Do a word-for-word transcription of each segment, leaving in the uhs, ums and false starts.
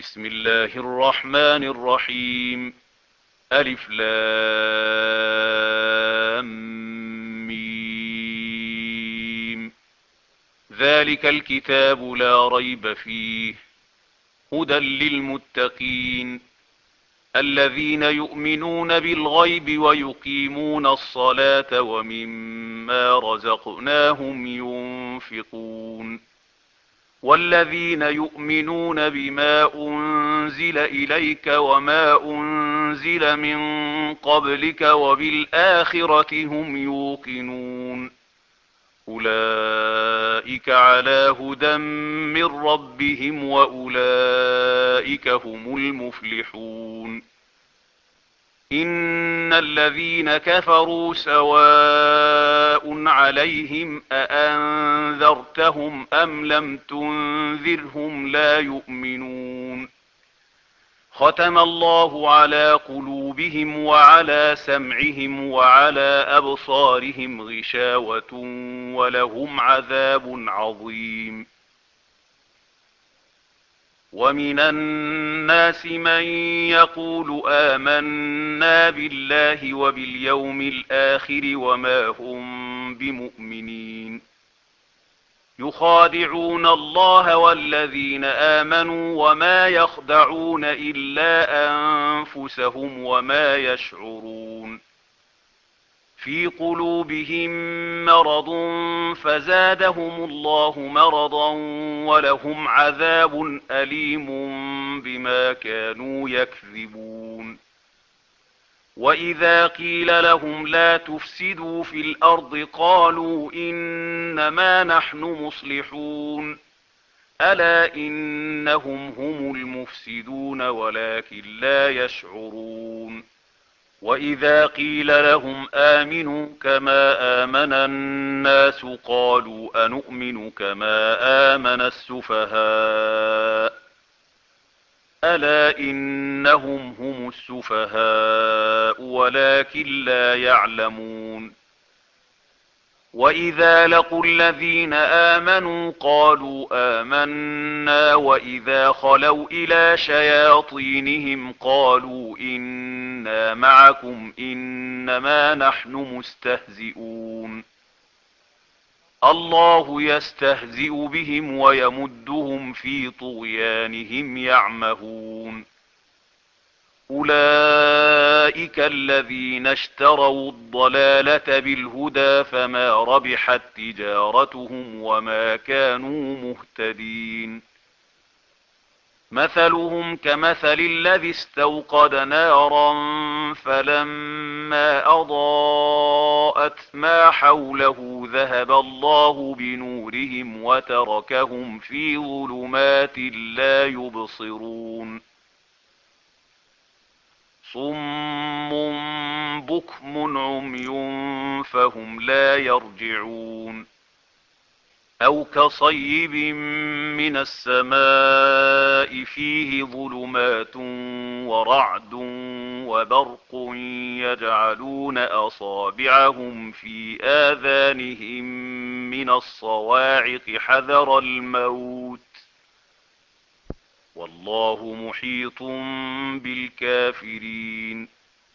بسم الله الرحمن الرحيم. ألف لام ميم. ذلك الكتاب لا ريب فيه هدى للمتقين الذين يؤمنون بالغيب ويقيمون الصلاة ومما رزقناهم ينفقون والذين يؤمنون بما أنزل إليك وما أنزل من قبلك وبالآخرة هم يوقنون أولئك على هدى من ربهم وأولئك هم المفلحون. إن الذين كفروا سواء عليهم أأنذرتهم أم لم تنذرهم لا يؤمنون. ختم الله على قلوبهم وعلى سمعهم وعلى أبصارهم غشاوة ولهم عذاب عظيم. ومن الناس من يقول آمنا بالله وباليوم الآخر وما هم بمؤمنين يخادعون الله والذين آمنوا وما يخدعون إلا أنفسهم وما يشعرون. في قلوبهم مرض فزادهم الله مرضا ولهم عذاب أليم بما كانوا يكذبون. وإذا قيل لهم لا تفسدوا في الأرض قالوا إنما نحن مصلحون ألا إنهم هم المفسدون ولكن لا يشعرون. وإذا قيل لهم آمنوا كما آمن الناس قالوا أنؤمن كما آمن السفهاء ألا إنهم هم السفهاء ولكن لا يعلمون. وإذا لقوا الذين آمنوا قالوا آمنا وإذا خلوا إلى شياطينهم قالوا إنا معكم إنما نحن مستهزئون الله يستهزئ بهم ويمدهم في طغيانهم يعمهون. أولئك الذين اشتروا الضلالة بالهدى فما ربحت تجارتهم وما كانوا مهتدين. مثلهم كمثل الذي استوقد نارا فلما أضاءت ما حوله ذهب الله بنورهم وتركهم في ظلمات لا يبصرون. صم بكم عمي فهم لا يرجعون. أو كصيب من السماء فيه ظلمات ورعد وبرق يجعلون أصابعهم في آذانهم من الصواعق حذر الموت والله محيط بالكافرين.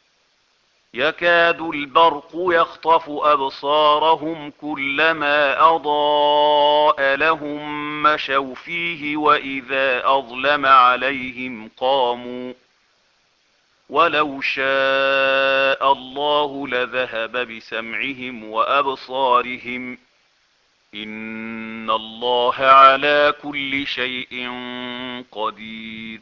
يكاد البرق يخطف أبصارهم كلما أضاء لهم مشوا فيه وإذا أظلم عليهم قاموا ولو شاء الله لذهب بسمعهم وأبصارهم إن الله على كل شيء قدير.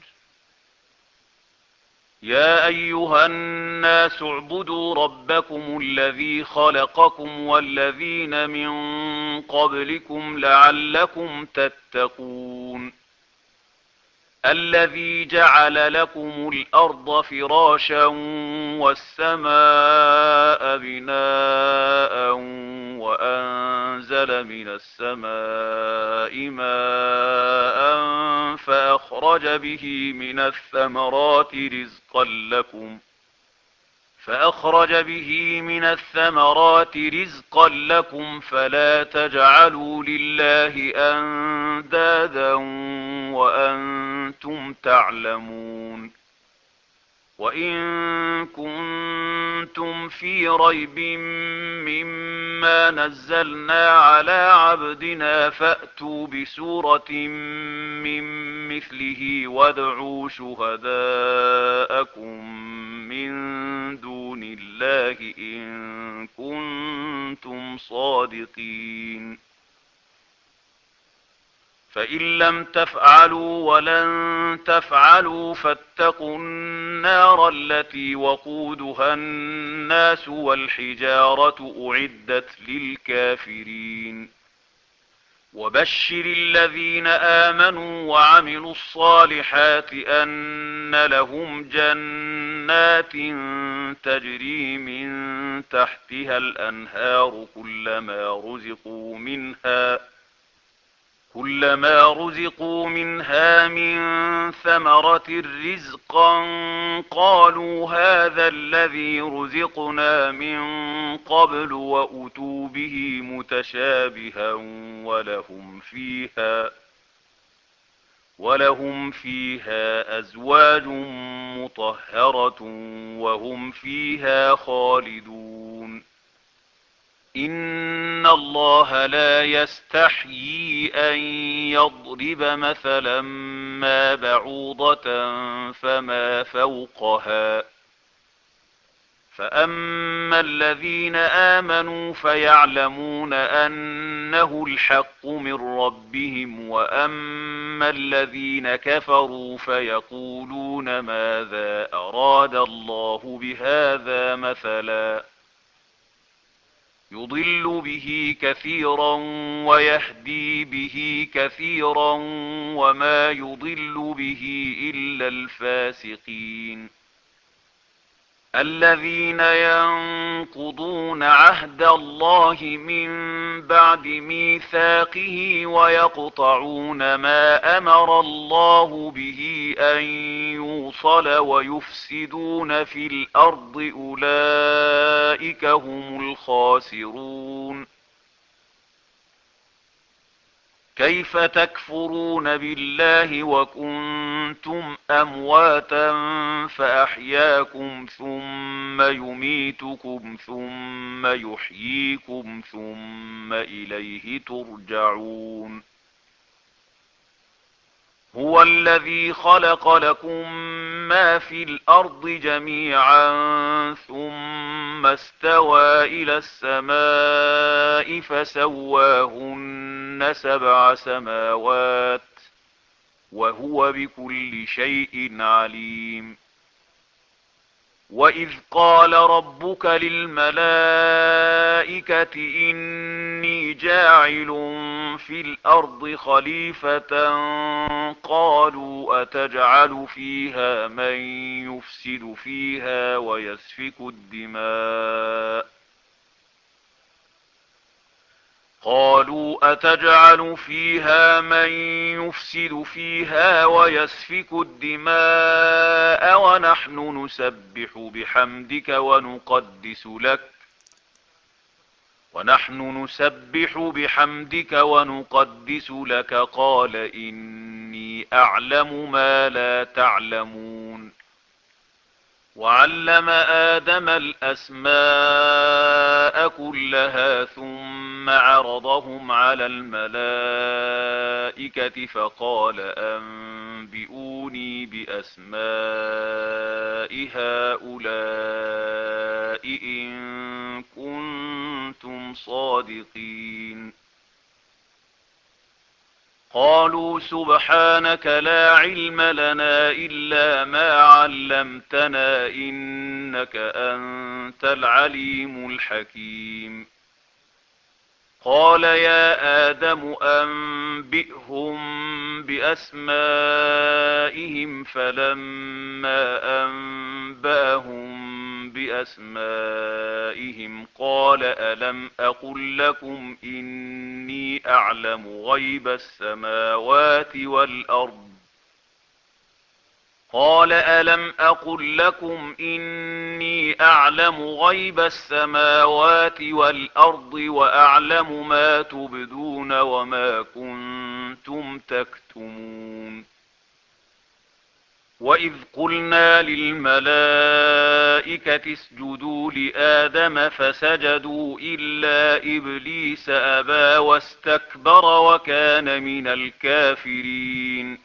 يا أيها الناس اعبدوا ربكم الذي خلقكم والذين من قبلكم لعلكم تتقون. الذي جعل لكم الأرض فراشا والسماء بناء وأنزل من السماء ماء فأخرج به من الثمرات رزقا لكم فأخرج به من الثمرات رزقا لكم فلا تجعلوا لله أندادا وأنتم كنتم تعلمون. وإن كنتم في ريب مما نزلنا على عبدنا فأتوا بسورة من مثله وادعوا شهداءكم من دون الله إن كنتم صادقين. فإن لم تفعلوا ولن تفعلوا فاتقوا النار التي وقودها الناس والحجارة أعدت للكافرين. وبشر الذين آمنوا وعملوا الصالحات أن لهم جنات تجري من تحتها الأنهار كلما رزقوا منها كلما رزقوا منها من ثمرة رزقا قالوا هذا الذي رزقنا من قبل وأتوا به متشابها ولهم فيها ولهم فيها أزواج مطهرة وهم فيها خالدون. إن الله لا يستحيي أن يضرب مثلا ما بعوضة فما فوقها فأما الذين آمنوا فيعلمون أنه الحق من ربهم وأما الذين كفروا فيقولون ماذا أراد الله بهذا مثلا يضل به كثيرا ويهدي به كثيرا وما يضل به إلا الفاسقين الذين ينقضون عهد الله من بعد ميثاقه ويقطعون ما أمر الله به أن يوصل ويفسدون في الأرض أولئك هم الخاسرون. كيف تكفرون بالله وكنتم أمواتا فأحياكم ثم يميتكم ثم يحييكم ثم إليه ترجعون. هو الذي خلق لكم ما في الأرض جميعا ثم استوى إلى السماء فسواهن سبع سماوات وهو بكل شيء عليم. وإذ قال ربك للملائكة إني جاعل في الأرض خليفة قالوا أتجعل فيها من يفسد فيها ويسفك الدماء قالوا أتجعل فيها من يفسد فيها ويسفك الدماء ونحن نسبح بحمدك ونقدس لك ونحن نسبح بحمدك ونقدس لك قال إني أعلم ما لا تعلمون. وعلم آدم الأسماء كلها ثم عرضهم على الملائكة فقال أنبئوني بأسماء هؤلاء إن كنتم صادقين. قالوا سبحانك لا علم لنا إلا ما علمتنا إنك أنت العليم الحكيم. قال يا آدم أنبئهم بأسمائهم فلما أنبأهم بأسمائهم قال ألم أقل لكم إني أعلم غيب السماوات والأرض قال ألم أقل لكم إني أعلم غيب السماوات والأرض وأعلم ما تبدون وما كنتم تكتمون. وإذ قلنا للملائكة اسجدوا لآدم فسجدوا إلا إبليس أبى واستكبر وكان من الكافرين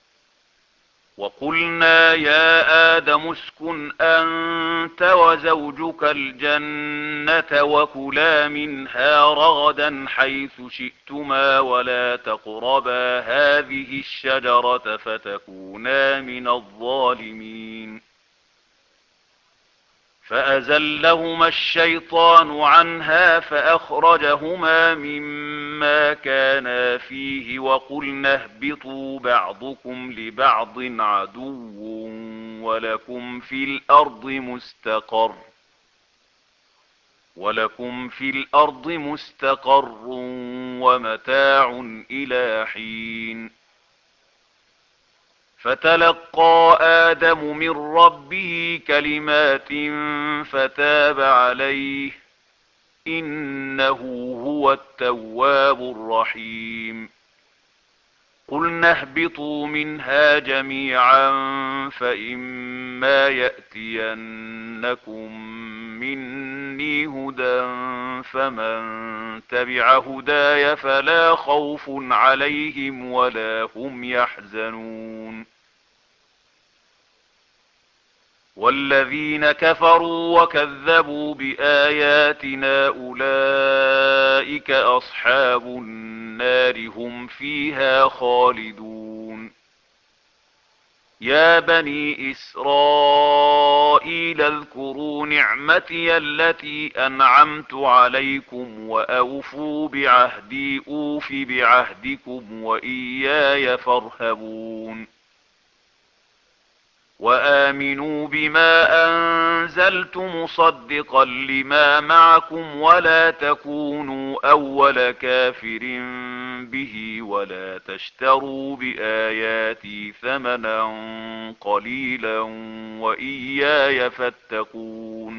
وقلنا يا آدم اسكن أنت وزوجك الجنة وكلا منها رغدا حيث شئتما ولا تقربا هذه الشجرة فتكونا من الظالمين فأزلهما الشيطان عنها فأخرجهما مما كانا فيه وقلنا اهبطوا بعضكم لبعض عدو ولكم في الأرض مستقر ولكم في الأرض مستقر ومتاع إلى حين فتلقى آدم من ربه كلمات فتاب عليه إنه هو التواب الرحيم قلنا اهبطوا منها جميعا فإما يأتينكم مني هدى فمن تبع هداي فلا خوف عليهم ولا هم يحزنون والذين كفروا وكذبوا بآياتنا أولئك أصحاب النار هم فيها خالدون يا بني إسرائيل اذكروا نعمتي التي أنعمت عليكم وأوفوا بعهدي أوف بعهدكم وإياي فارهبون وآمنوا بما أنزلت مصدقا لما معكم ولا تكونوا أول كافر به ولا تشتروا بآياتي ثمنا قليلا وإياي فاتقون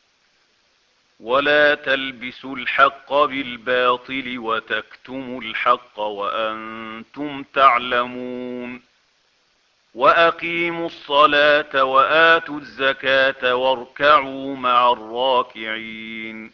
ولا تلبسوا الحق بالباطل وتكتموا الحق وأنتم تعلمون وأقيموا الصلاة وآتوا الزكاة واركعوا مع الراكعين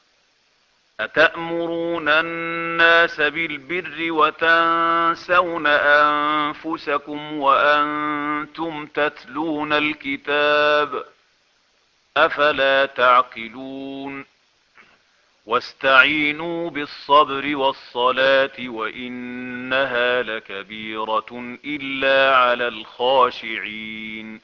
أتأمرون الناس بالبر وتنسون أنفسكم وأنتم تتلون الكتاب أفلا تعقلون واستعينوا بالصبر والصلاة وإنها لكبيرة إلا على الخاشعين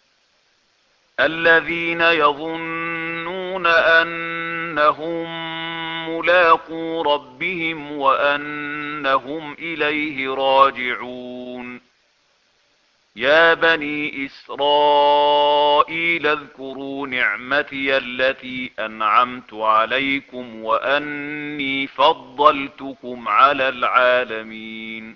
الذين يظنون أنهم ملاقو ربهم وأنهم إليه راجعون يا بني إسرائيل اذكروا نعمتي التي أنعمت عليكم وأني فضلتكم على العالمين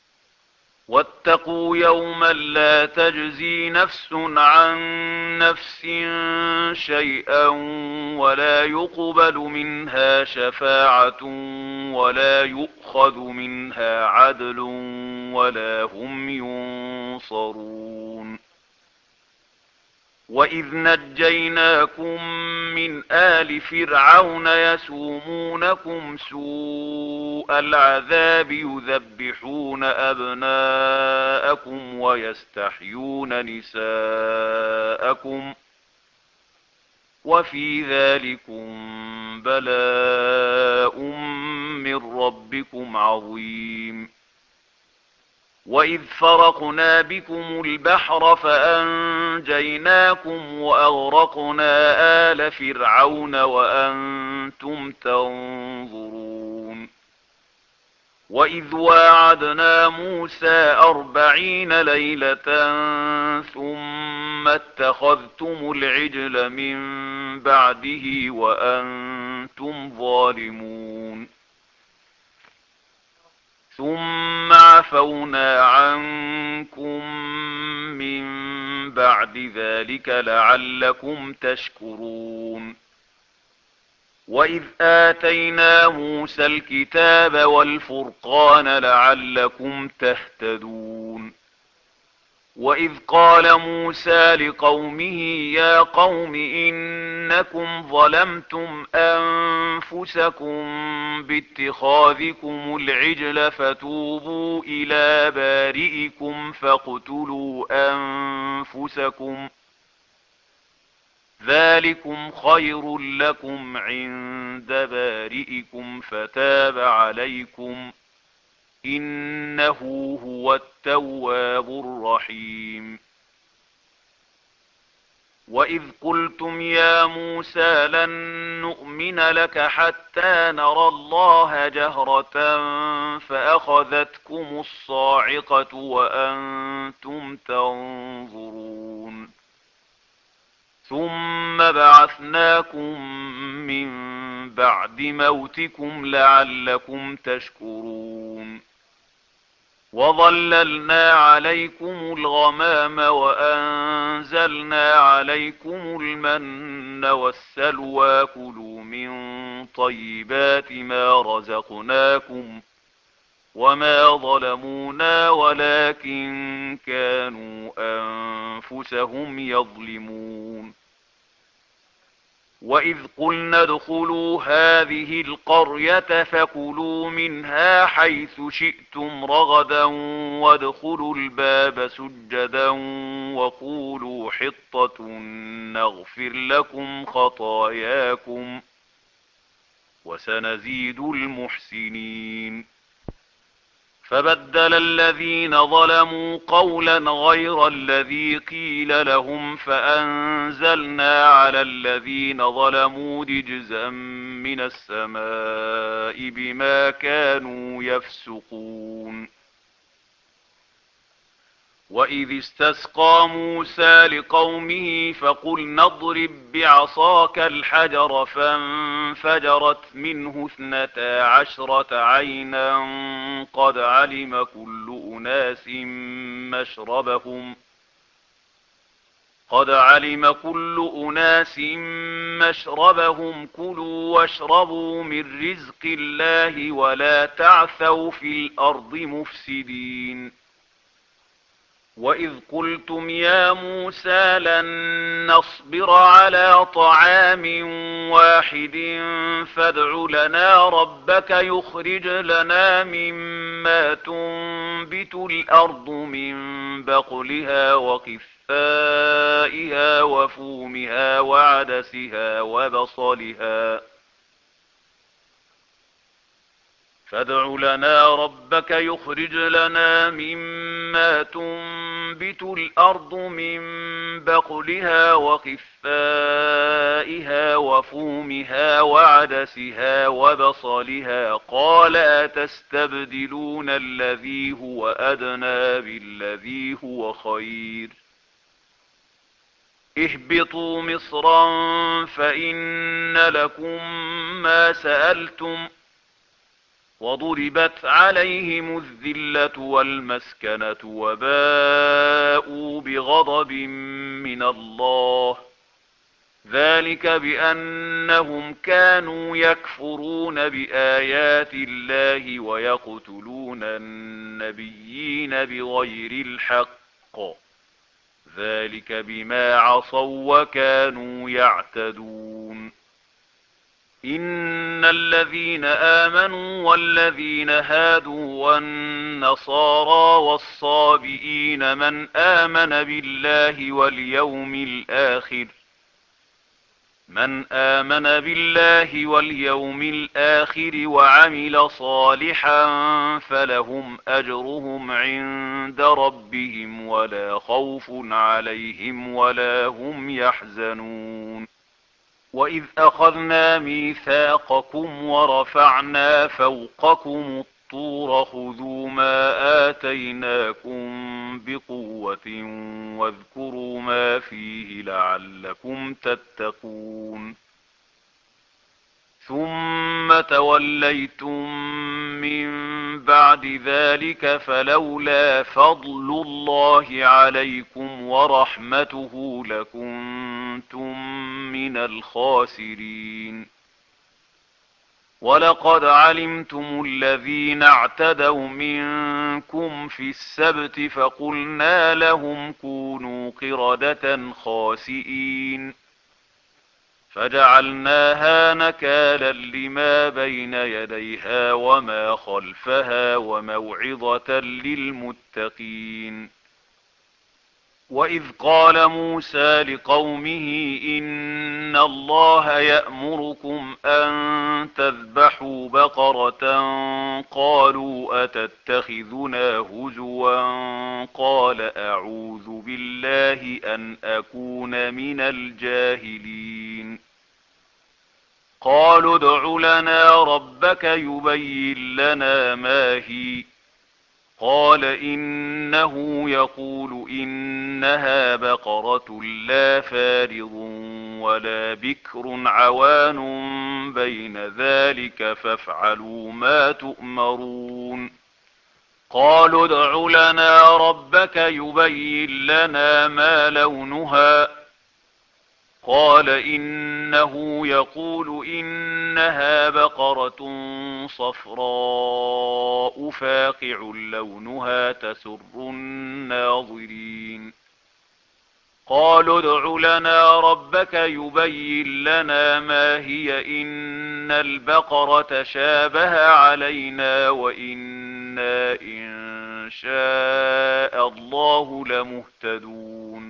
واتقوا يوما لا تجزي نفس عن نفس شيئا ولا يقبل منها شفاعة ولا يؤخذ منها عدل ولا هم ينصرون وإذ نجيناكم من آل فرعون يسومونكم سوء العذاب يذبحون أبناءكم ويستحيون نساءكم وفي ذلكم بلاء من ربكم عظيم وإذ فرقنا بكم البحر فأنجيناكم وأغرقنا آل فرعون وأنتم تنظرون وإذ واعدنا موسى أربعين ليلة ثم اتخذتم العجل من بعده وأنتم ظالمون ثم عفونا عنكم من بعد ذلك لعلكم تشكرون وإذ آتينا موسى الكتاب والفرقان لعلكم تهتدون وإذ قال موسى لقومه يا قوم إنكم ظلمتم أنفسكم باتخاذكم العجل فتوبوا إلى بارئكم فاقتلوا أنفسكم ذلكم خير لكم عند بارئكم فتاب عليكم إنه هو التواب الرحيم. وإذ قلتم يا موسى لن نؤمن لك حتى نرى الله جهرة فأخذتكم الصاعقة وأنتم تنظرون ثم بعثناكم من بعد موتكم لعلكم تشكرون وظللنا عليكم الغمام وأنزلنا عليكم المن والسلوى كلوا من طيبات ما رزقناكم وما ظلمونا ولكن كانوا أنفسهم يظلمون. وإذ قلنا ادخلوا هذه القرية فكلوا منها حيث شئتم رغدا وادخلوا الباب سجدا وقولوا حطة نغفر لكم خطاياكم وسنزيد المحسنين. فبدل الذين ظلموا قولا غير الذي قيل لهم فأنزلنا على الذين ظلموا رجزا من السماء بما كانوا يفسقون. وإذ استسقى موسى لقومه فقلنا اضرب بعصاك الحجر فانفجرت منه اثنتا عشرة عينا قد علم كل أناس مشربهم قد علم كل أناس مشربهم كلوا واشربوا من رزق الله ولا تعثوا في الأرض مفسدين. وإذ قلتم يا موسى لن نصبر على طعام واحد فادع لنا ربك يخرج لنا مما تنبت الأرض من بقلها وقثائها وفومها وعدسها وبصلها فادع لنا ربك يخرج لنا مما تنبت الأرض من بقلها وقثائها وفومها وعدسها وبصلها قال أتستبدلون الذي هو أدنى بالذي هو خير اهبطوا مصرا فإن لكم ما سألتم وضربت عليهم الذلة والمسكنة وباءوا بغضب من الله ذلك بأنهم كانوا يكفرون بآيات الله ويقتلون النبيين بغير الحق ذلك بما عصوا وكانوا يعتدون. إن الذين آمنوا والذين هادوا والنصارى والصابئين من آمن بالله واليوم الآخر من آمن بالله واليوم الآخر وعمل صالحا فلهم أجرهم عند ربهم ولا خوف عليهم ولا هم يحزنون. وإذ أخذنا ميثاقكم ورفعنا فوقكم الطور خذوا ما آتيناكم بقوة واذكروا ما فيه لعلكم تتقون. ثم توليتم من بعد ذلك فلولا فضل الله عليكم ورحمته لكنتم من الخاسرين. ولقد علمتم الذين اعتدوا منكم في السبت فقلنا لهم كونوا قردة خاسئين فجعلناها نكالا لما بين يديها وما خلفها وموعظة للمتقين. وإذ قال موسى لقومه إن الله يأمركم أن تذبحوا بقرة قالوا أتتخذنا هزوا قال أعوذ بالله أن أكون من الجاهلين. قالوا ادع لنا ربك يبين لنا ما هي قال إنه يقول إنها بقرة لا فارض ولا بكر عوان بين ذلك فافعلوا ما تؤمرون. قالوا ادع لنا ربك يبين لنا ما لونها قال إنه يقول إنها بقرة صفراء فاقع لونها تسر الناظرين. قالوا ادع لنا ربك يبين لنا ما هي إن البقرة شابه علينا وإنا إن شاء الله لمهتدون.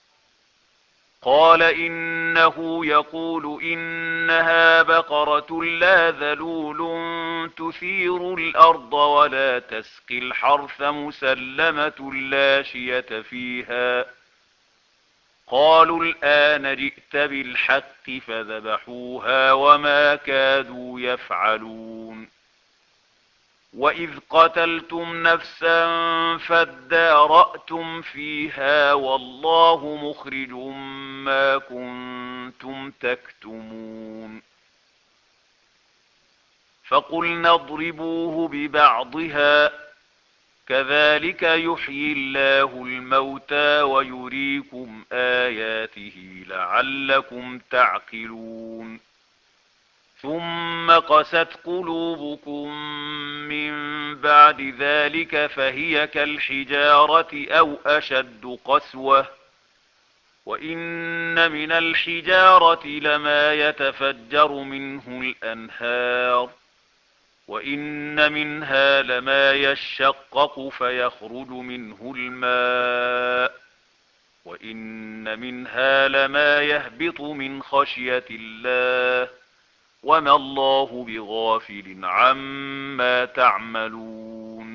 قال إنه يقول إنها بقرة لا ذلول تثير الأرض ولا تسقي الحرث مسلمة لا شية فيها. قالوا الآن جئت بالحق فذبحوها وما كادوا يفعلون. وإذ قتلتم نفسا فادارأتم فيها والله مخرج ما كنتم تكتمون. فقلنا اضربوه ببعضها كذلك يحيي الله الموتى ويريكم آياته لعلكم تعقلون. ثم قست قلوبكم من بعد ذلك فهي كالحجارة أو أشد قسوة وإن من الحجارة لما يتفجر منه الأنهار وإن منها لما يشقق فيخرج منه الماء وإن منها لما يهبط من خشية الله وما الله بغافل عما تعملون.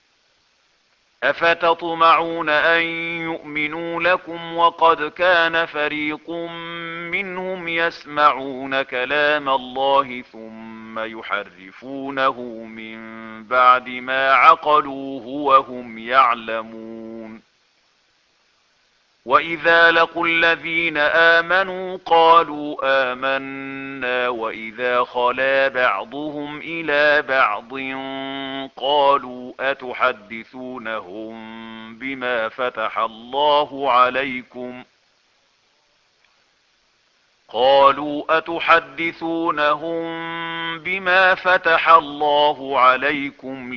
أفتطمعون أن يؤمنوا لكم وقد كان فريق منهم يسمعون كلام الله ثم يحرفونه من بعد ما عقلوه وهم يعلمون. وإذا لقوا الذين آمنوا قالوا آمنا وإذا خلا بعضهم إلى بعض قالوا أتحدثونهم بما فتح الله عليكم قالوا أتحدثونهم بما فتح الله عليكم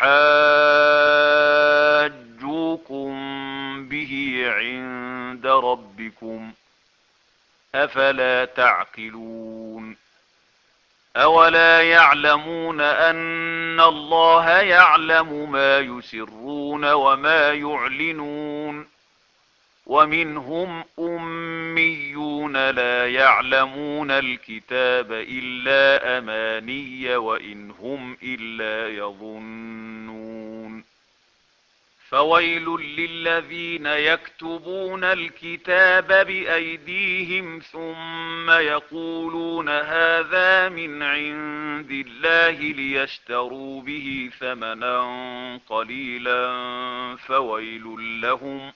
ليحاجوكم به عند ربكم أفلا تعقلون. أولا يعلمون أن الله يعلم ما يسرون وما يعلنون ومنهم أميون لا يعلمون الكتاب إلا أماني وإن هم إلا يظنون. فويل للذين يكتبون الكتاب بأيديهم ثم يقولون هذا من عند الله ليشتروا به ثمنا قليلا فويل لهم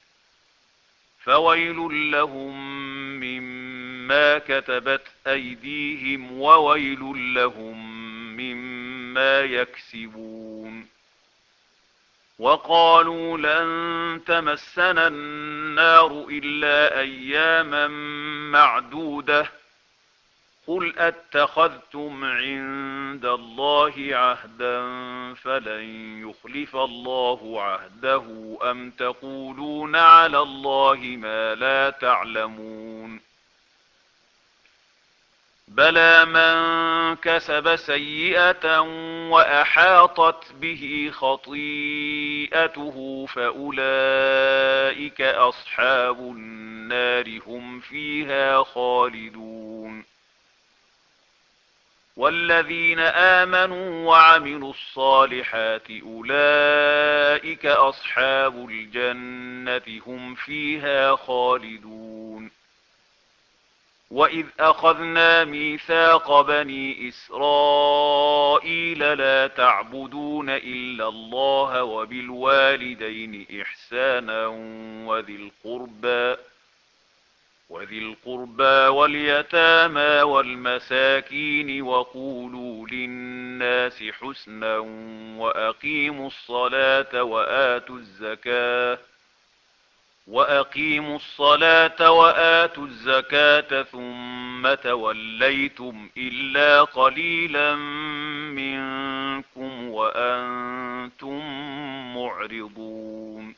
فويل لهم مما كتبت أيديهم وويل لهم مما يكسبون. وقالوا لن تمسنا النار إلا أياما معدودة قل أتخذتم عند الله عهدا فلن يخلف الله عهده أم تقولون على الله ما لا تعلمون بلى من كسب سيئة وأحاطت به خطيئته فأولئك أصحاب النار هم فيها خالدون والذين آمنوا وعملوا الصالحات أولئك أصحاب الجنة هم فيها خالدون وإذ أخذنا ميثاق بني إسرائيل لا تعبدون إلا الله وبالوالدين إحسانا وذي القربى وذي القربى واليتامى والمساكين وقولوا للناس حسنا وأقيموا الصلاة وآتوا الزكاة وأقيموا الصلاة وآتوا الزكاة ثم توليتم إلا قليلا منكم وأنتم معرضون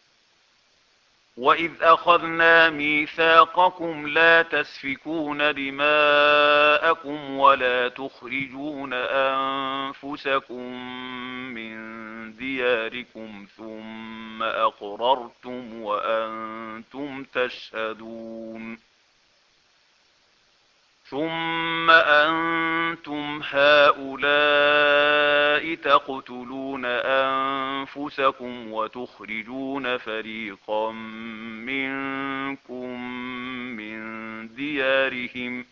وإذ أخذنا ميثاقكم لا تسفكون دماءكم ولا تخرجون أنفسكم من دياركم ثم أقررتم وأنتم تشهدون ثم أنتم هؤلاء تقتلون أنفسكم وتخرجون فريقا منكم من ديارهم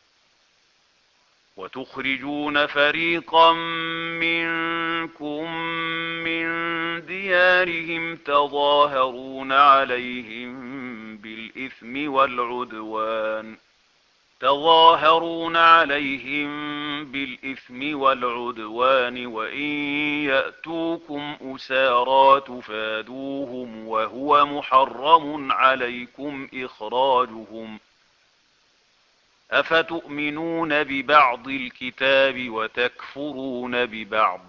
وتخرجون فريقا منكم من ديارهم تظاهرون عليهم بالإثم والعدوان تظاهرون عليهم بالإثم والعدوان وإن يأتوكم أسارى تفادوهم وهو محرم عليكم إخراجهم أفتؤمنون ببعض الكتاب وتكفرون ببعض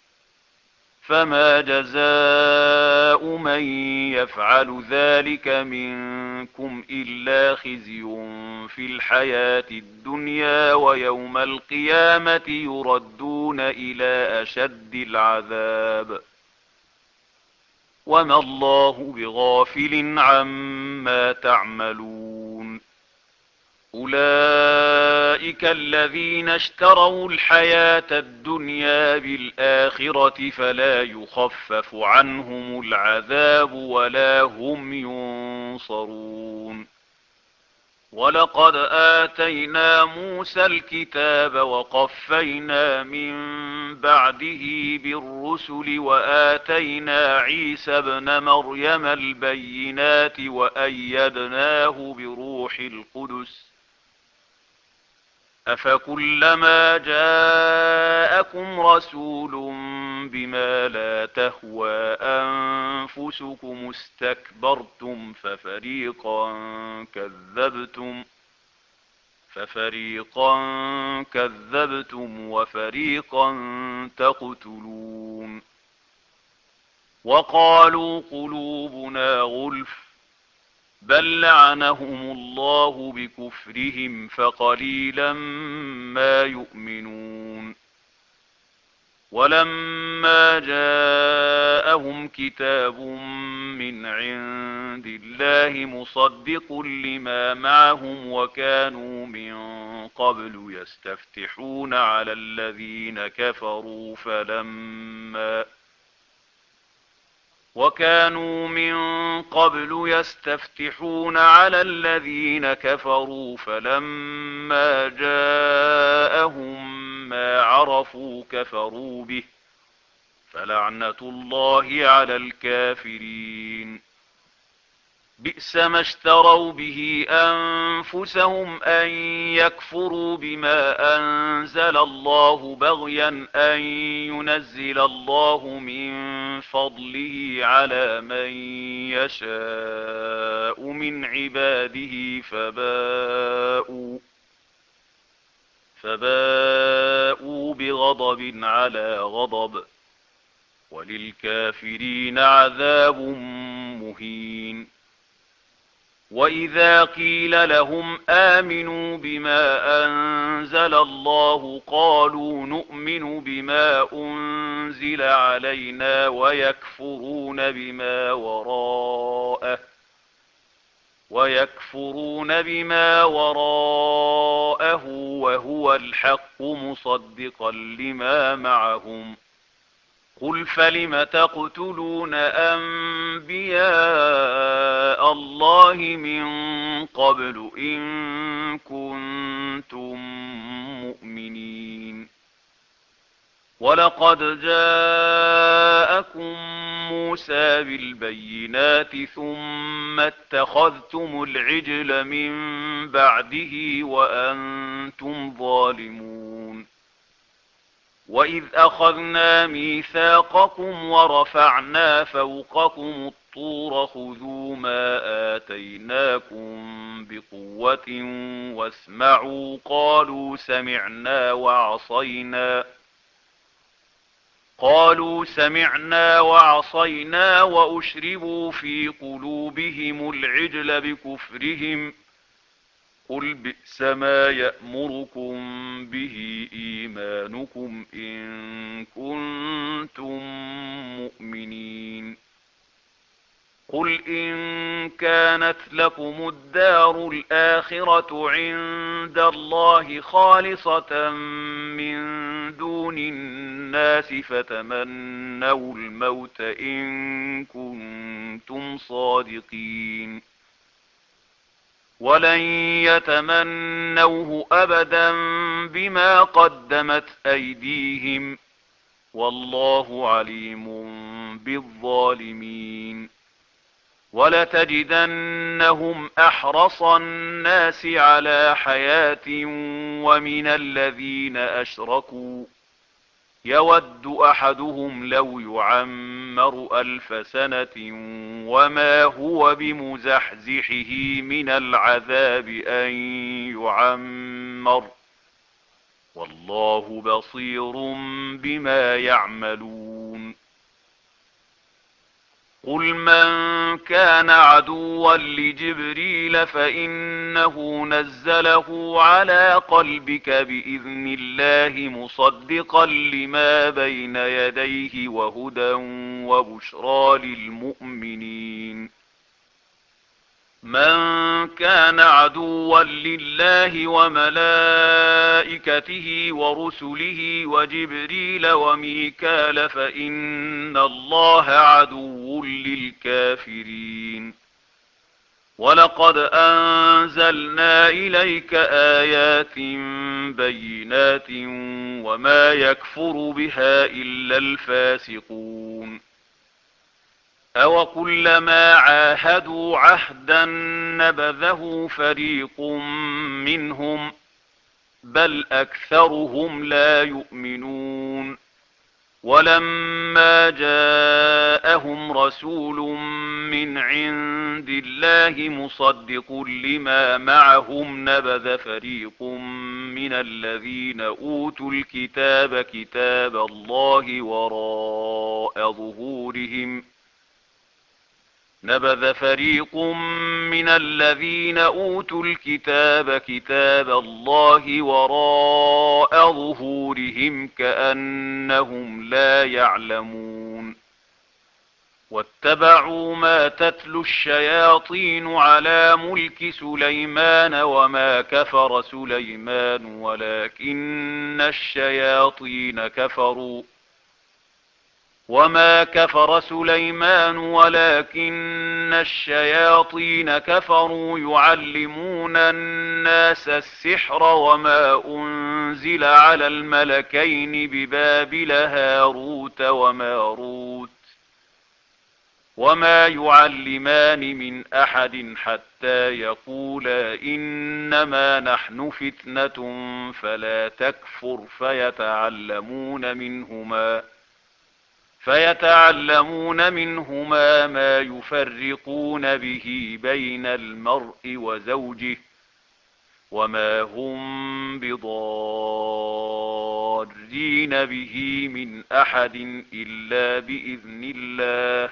فما جزاء من يفعل ذلك منكم إلا خزي في الحياة الدنيا ويوم القيامة يردون إلى أشد العذاب وما الله بغافل عما تعملون أولئك الذين اشتروا الحياة الدنيا بالآخرة فلا يخفف عنهم العذاب ولا هم ينصرون ولقد آتينا موسى الكتاب وقفينا من بعده بالرسل وآتينا عيسى ابن مريم البينات وأيدناه بروح القدس أفكلما جاءكم رسول بما لا تهوى أنفسكم استكبرتم ففريقا كذبتم ففريقا كذبتم وفريقا تقتلون وقالوا قلوبنا غلف بل لعنهم الله بكفرهم فقليلا ما يؤمنون ولما جاءهم كتاب من عند الله مصدق لما معهم وكانوا من قبل يستفتحون على الذين كفروا فلما وكانوا من قبل يستفتحون على الذين كفروا فلما جاءهم ما عرفوا كفروا به فلعنة الله على الكافرين بئس ما اشتروا به أنفسهم أن يكفروا بما أنزل الله بغيا أن ينزل الله من فضله على من يشاء من عباده فباءوا فباءوا بغضب على غضب، وللكافرين عذاب مهين. وإذا قيل لهم آمنوا بما أنزل الله قالوا نؤمن بما أنزل علينا ويكفرون بما وراءه ويكفرون بما وراءه وهو الحق مصدقا لما معهم. قل فلم تقتلون أنبياء الله من قبل إن كنتم مؤمنين. ولقد جاءكم موسى بالبينات ثم اتخذتم العجل من بعده وأنتم ظالمون. وإذ أخذنا ميثاقكم ورفعنا فوقكم الطور خذوا ما آتيناكم بقوة واسمعوا قالوا سمعنا وعصينا قالوا سمعنا وعصينا وأشربوا في قلوبهم العجل بكفرهم. قل بئس ما يأمركم به إيمانكم إن كنتم مؤمنين. قل إن كانت لكم الدار الآخرة عند الله خالصة من دون الناس فتمنوا الموت إن كنتم صادقين. ولن يتمنوه أبدا بما قدمت أيديهم والله عليم بالظالمين. ولتجدنهم أحرص الناس على حياة ومن الذين أشركوا يود أحدهم لو يعمر ألف سنة وما هو بمزحزحه من العذاب أن يعمر والله بصير بما يعملون. قل من كان عدوا لجبريل فإنه نزله على قلبك بإذن الله مصدقا لما بين يديه وهدى وبشرى للمؤمنين. من كان عدوا لله وملائكته ورسله وجبريل وميكال فإن الله عدو للكافرين. ولقد أنزلنا إليك آيات بينات وما يكفر بها إلا الفاسقون. أوكلما عاهدوا عهدا نبذه فريق منهم بل أكثرهم لا يؤمنون. ولما جاءهم رسول من عند الله مصدق لما معهم نبذ فريق من الذين أوتوا الكتاب كتاب الله وراء ظهورهم نبذ فريق من الذين أوتوا الكتاب كتاب الله وراء ظهورهم كأنهم لا يعلمون. واتبعوا ما تتلو الشياطين على ملك سليمان وما كفر سليمان ولكن الشياطين كفروا وما كفر سليمان ولكن الشياطين كفروا يعلمون الناس السحر وما أنزل على الملكين ببابل هاروت وماروت وما يعلمان من أحد حتى يقولا إنما نحن فتنة فلا تكفر فيتعلمون منهما فيتعلمون منهما ما يفرقون به بين المرء وزوجه وما هم بضارين به من أحد إلا بإذن الله،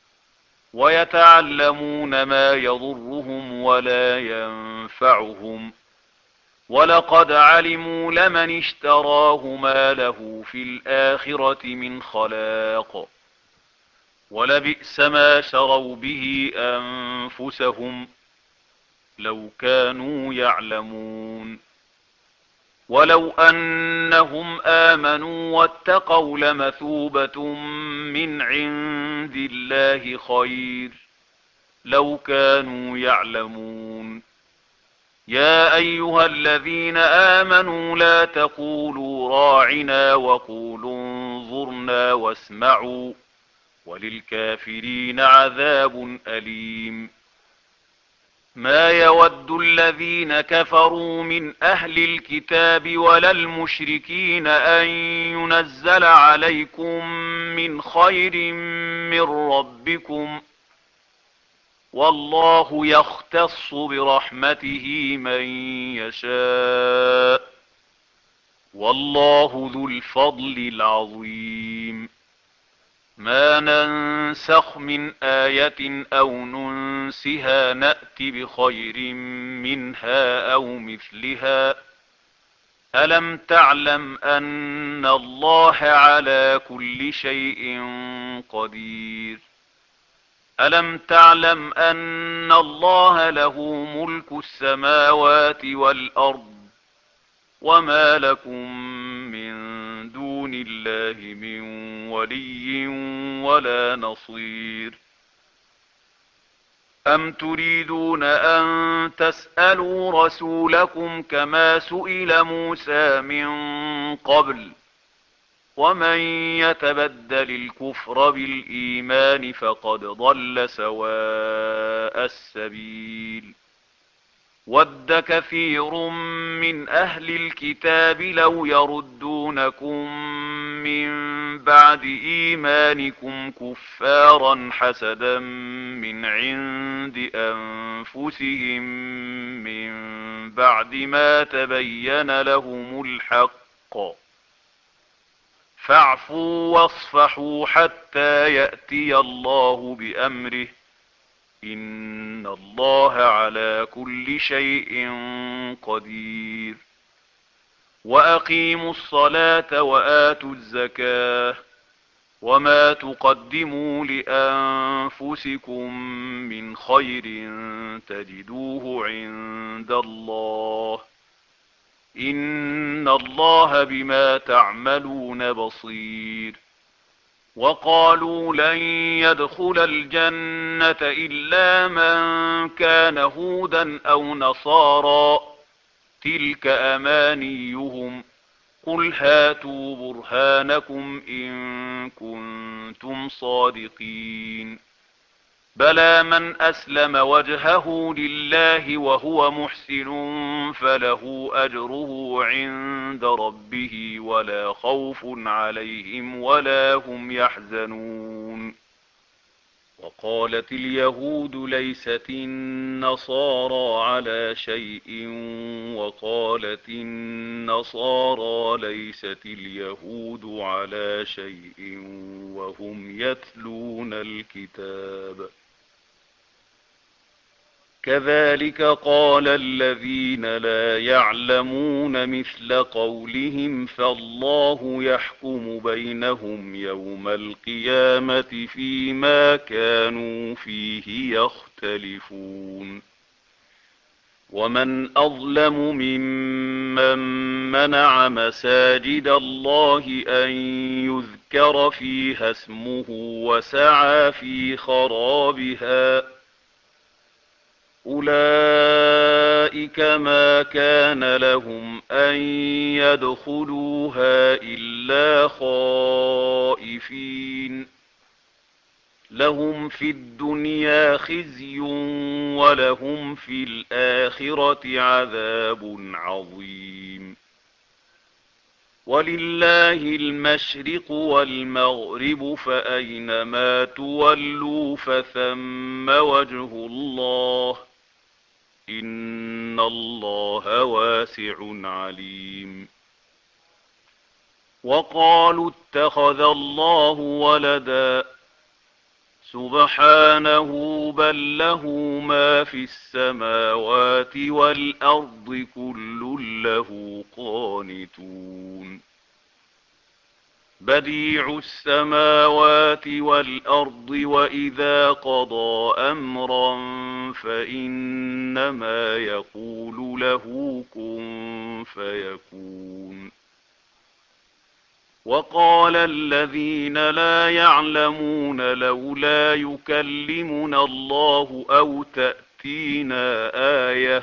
ويتعلمون ما يضرهم ولا ينفعهم، ولقد علموا لمن اشتراه ما له في الآخرة من خلاق، ولبئس ما شروا به أنفسهم لو كانوا يعلمون. ولو أنهم آمنوا واتقوا لمثوبة من عند الله خير لو كانوا يعلمون. يا أيها الذين آمنوا لا تقولوا راعنا وقولوا انظرنا واسمعوا وللكافرين عذاب أليم. ما يود الذين كفروا من أهل الكتاب ولا المشركين أن ينزل عليكم من خير من ربكم، والله يختص برحمته من يشاء، والله ذو الفضل العظيم. ما ننسخ من آية أو ننسها نأت بخير منها أو مثلها. ألم تعلم أن الله على كل شيء قدير؟ ألم تعلم أن الله له ملك السماوات والأرض، وما لكم من دون الله من ولي ولا نصير. أم تريدون أن تسألوا رسولكم كما سئل موسى من قبل، ومن يتبدل الكفر بالإيمان فقد ضل سواء السبيل. ود كثير من أهل الكتاب لو يردونكم من بعد إيمانكم كفارا حسدا من عند أنفسهم من بعد ما تبين لهم الحق، فاعفوا واصفحوا حتى يأتي الله بأمره، إن الله على كل شيء قدير. وأقيموا الصلاة وآتوا الزكاة، وما تقدموا لأنفسكم من خير تجدوه عند الله، إن الله بما تعملون بصير. وقالوا لن يدخل الجنة إلا من كان هودا أو نصارى تلك أمانيهم، قل هاتوا برهانكم إن كنتم صادقين. بلى من أسلم وجهه لله وهو محسن فله أجره عند ربه ولا خوف عليهم ولا هم يحزنون. وقالت اليهود ليست النصارى على شيء، وقالت النصارى ليست اليهود على شيء وهم يتلون الكتاب. كذلك قال الذين لا يعلمون مثل قولهم، فالله يحكم بينهم يوم القيامة فيما كانوا فيه يختلفون. ومن أظلم ممن منع مساجد الله أن يذكر فيها اسمه وسعى في خرابها، أولئك ما كان لهم أن يدخلوها إلا خائفين، لهم في الدنيا خزي ولهم في الآخرة عذاب عظيم. ولله المشرق والمغرب فأينما تولوا فثم وجه الله، إن الله واسع عليم. وقالوا اتخذ الله ولدا سبحانه بل له ما في السماوات والأرض كل له قانتون. بديع السماوات والأرض وإذا قضى أمرا فإنما يقول له كن فيكون. وقال الذين لا يعلمون لولا يكلمنا الله أو تأتينا آية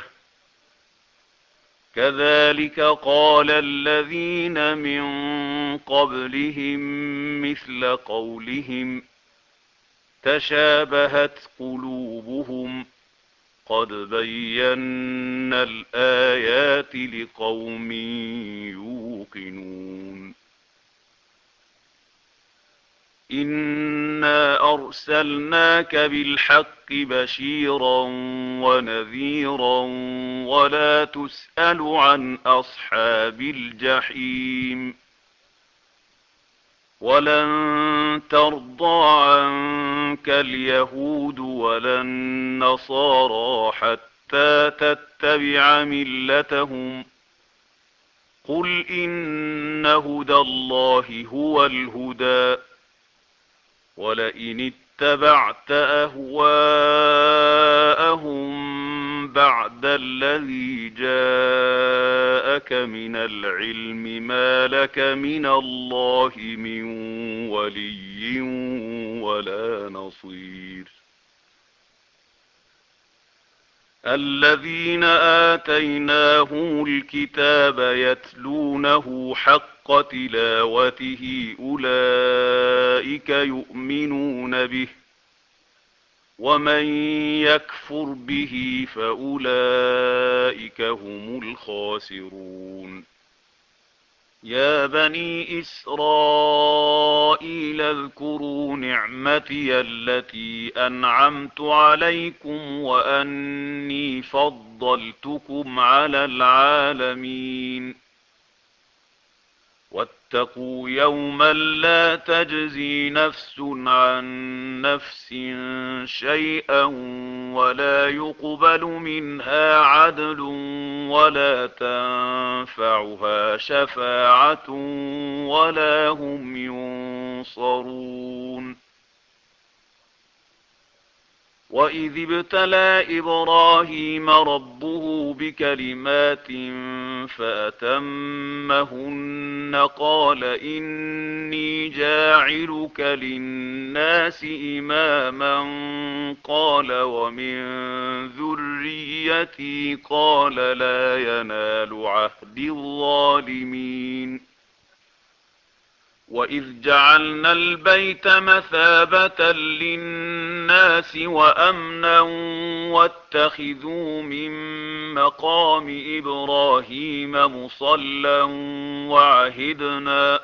كذلك قال الذين من قبلهم مثل قولهم تشابهت قلوبهم قد بينا الآيات لقوم يوقنون. إنا أرسلناك بالحق بشيرا ونذيرا ولا تسأل عن أصحاب الجحيم. ولن ترضى عنك اليهود ولا النصارى حتى تتبع ملتهم قل إن هدى الله هو الهدى ولئن اتبعت أهواءهم بعد الذي جاءك من العلم ما لك من الله من ولي ولا نصير. الذين آتيناهم الكتاب يتلونه حق تلاوته أولئك يؤمنون به ومن يكفر به فأولئك هم الخاسرون. يا بني إسرائيل اذكروا نعمتي التي أنعمت عليكم وأني فضلتكم على العالمين. واتقوا يوما لا تجزي نفس عن نفس شيئا ولا يقبل منها عدل ولا تنفعها شفاعة ولا هم ينصرون. وإذ ابتلى إبراهيم ربه بكلمات فأتمهن قال إني جاعلك للناس إماما قال ومن ذريتي قال لا ينال عهد الظالمين. وإذ جعلنا البيت مثابة للناس وأمنا واتخذوا من مقام إبراهيم مصلى وعهدنا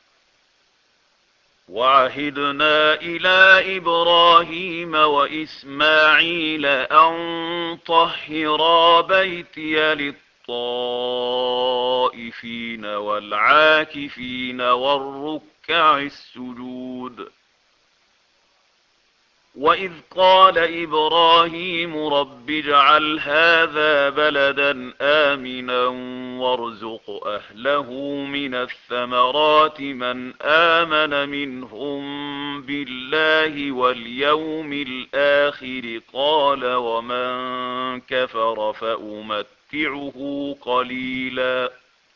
وعهدنا إلى إبراهيم وإسماعيل أن طهرا بيتي للطائفين والعاكفين والركع السجود. وإذ قال إبراهيم رب اجعل هذا بلدا آمنا وارزق أهله من الثمرات من آمن منهم بالله واليوم الآخر قال ومن كفر فأمتعه قليلا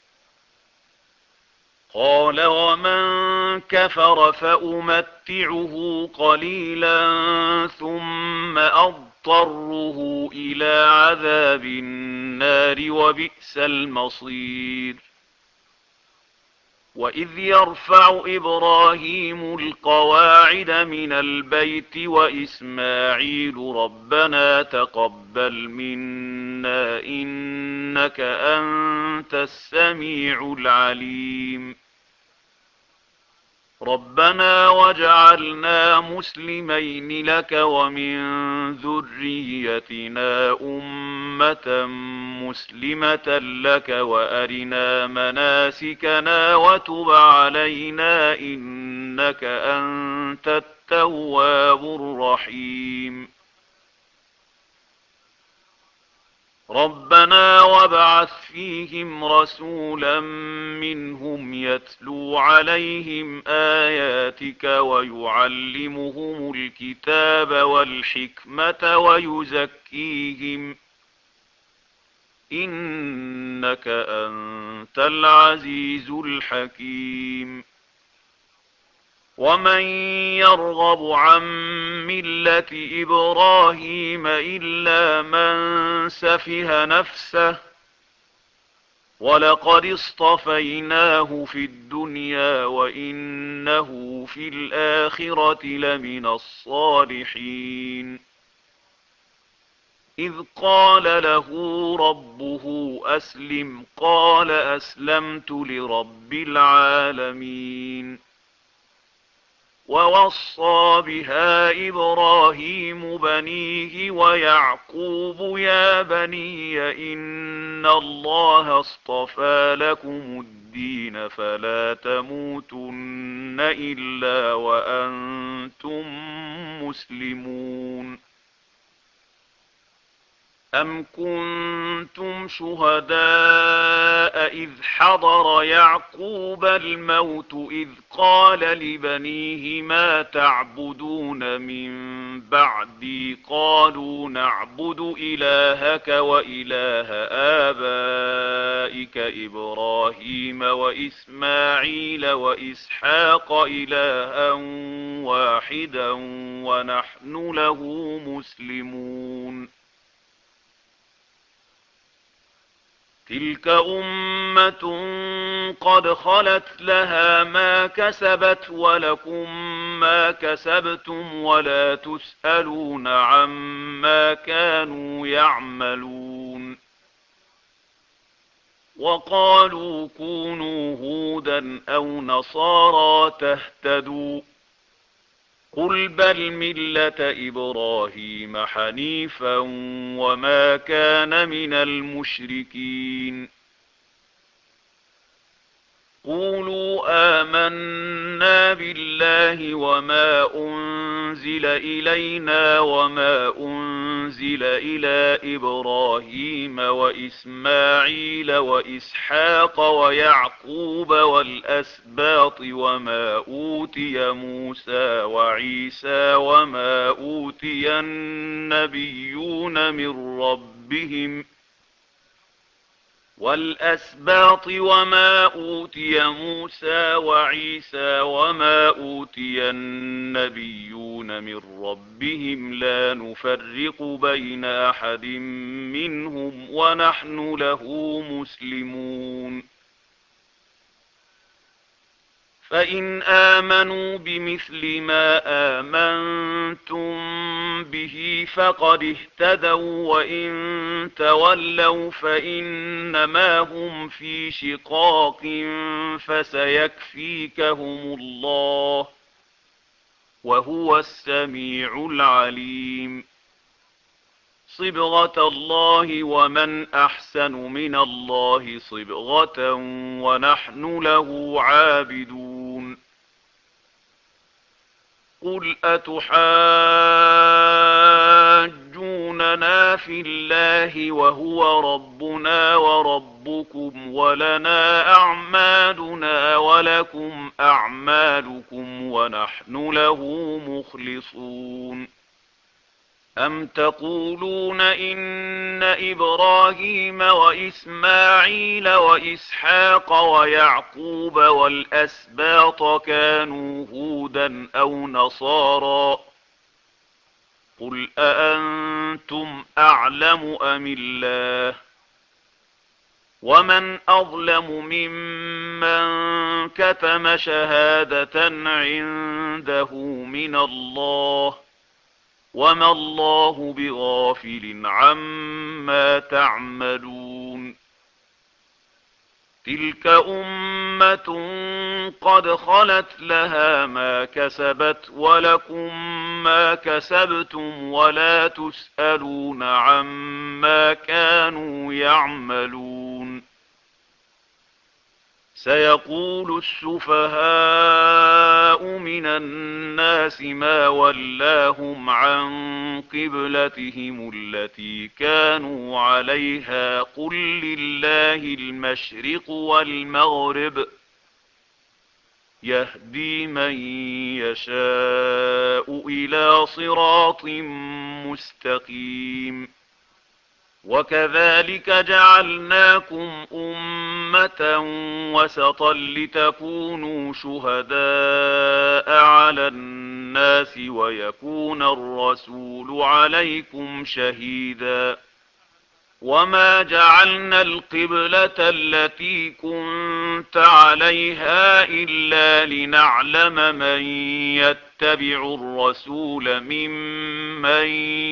قال ومن كفر فأمتعه قليلا ثم أضطره إلى عذاب النار وبئس المصير. وإذ يرفع إبراهيم القواعد من البيت وإسماعيل ربنا تقبل منا إنك أنت السميع العليم. ربنا واجعلنا مسلمين لك ومن ذريتنا أمة مسلمة لك وأرنا مناسكنا وتب علينا إنك أنت التواب الرحيم ربنا وابعث فيهم رسولا منهم يتلو عليهم آياتك ويعلمهم الكتاب والحكمة ويزكيهم إنك أنت العزيز الحكيم ومن يرغب عن ملة إبراهيم إلا من سفه نفسه ولقد اصطفيناه في الدنيا وإنه في الآخرة لمن الصالحين إذ قال له ربه أسلم قال أسلمت لرب العالمين ووصى بها إبراهيم بنيه ويعقوب يا بني إن الله اصطفى لكم الدين فلا تموتن إلا وأنتم مسلمون أم كنتم شهداء إذ حضر يعقوب الموت إذ قال لبنيه ما تعبدون من بعدي قالوا نعبد إلهك وإله آبائك إبراهيم وإسماعيل وإسحاق إلها واحدا ونحن له مسلمون تلك أمة قد خلت لها ما كسبت ولكم ما كسبتم ولا تسألون عما كانوا يعملون وقالوا كونوا هودا أو نصارى تهتدوا قل بل ملة إبراهيم حنيفا وما كان من المشركين قولوا آمنا بالله وما أنزل إلينا وما أنزل إلى إبراهيم وإسماعيل وإسحاق ويعقوب والأسباط وما أوتي موسى وعيسى وما أوتي النبيون من ربهم والأسباط وما أوتي موسى وعيسى وما أوتي النبيون من ربهم لا نفرق بين أحد منهم ونحن له مسلمون فإن آمنوا بمثل ما آمنتم به فقد اهتدوا وإن تولوا فإنما هم في شقاق فسيكفيكهم الله وهو السميع العليم صبغة الله ومن أحسن من الله صبغة ونحن له عابدون قل أتحاجوننا في الله وهو ربنا وربكم ولنا أعمالنا ولكم أعمالكم ونحن له مخلصون أم تقولون إن إبراهيم وإسماعيل وإسحاق ويعقوب والأسباط كانوا هودا أو نصارى قل أأنتم أعلم أم الله ومن أظلم ممن كتم شهادة عنده من الله وما الله بغافل عما تعملون تلك أمة قد خلت لها ما كسبت ولكم ما كسبتم ولا تسألون عما كانوا يعملون. سيقول السفهاء من الناس ما ولاهم عن قبلتهم التي كانوا عليها قل لله المشرق والمغرب يهدي من يشاء إلى صراط مستقيم. وكذلك جعلناكم أمة وسطا لتكونوا شهداء على الناس ويكون الرسول عليكم شهيدا. وما جعلنا القبلة التي كنت عليها إلا لنعلم من يتبع الرسول ممن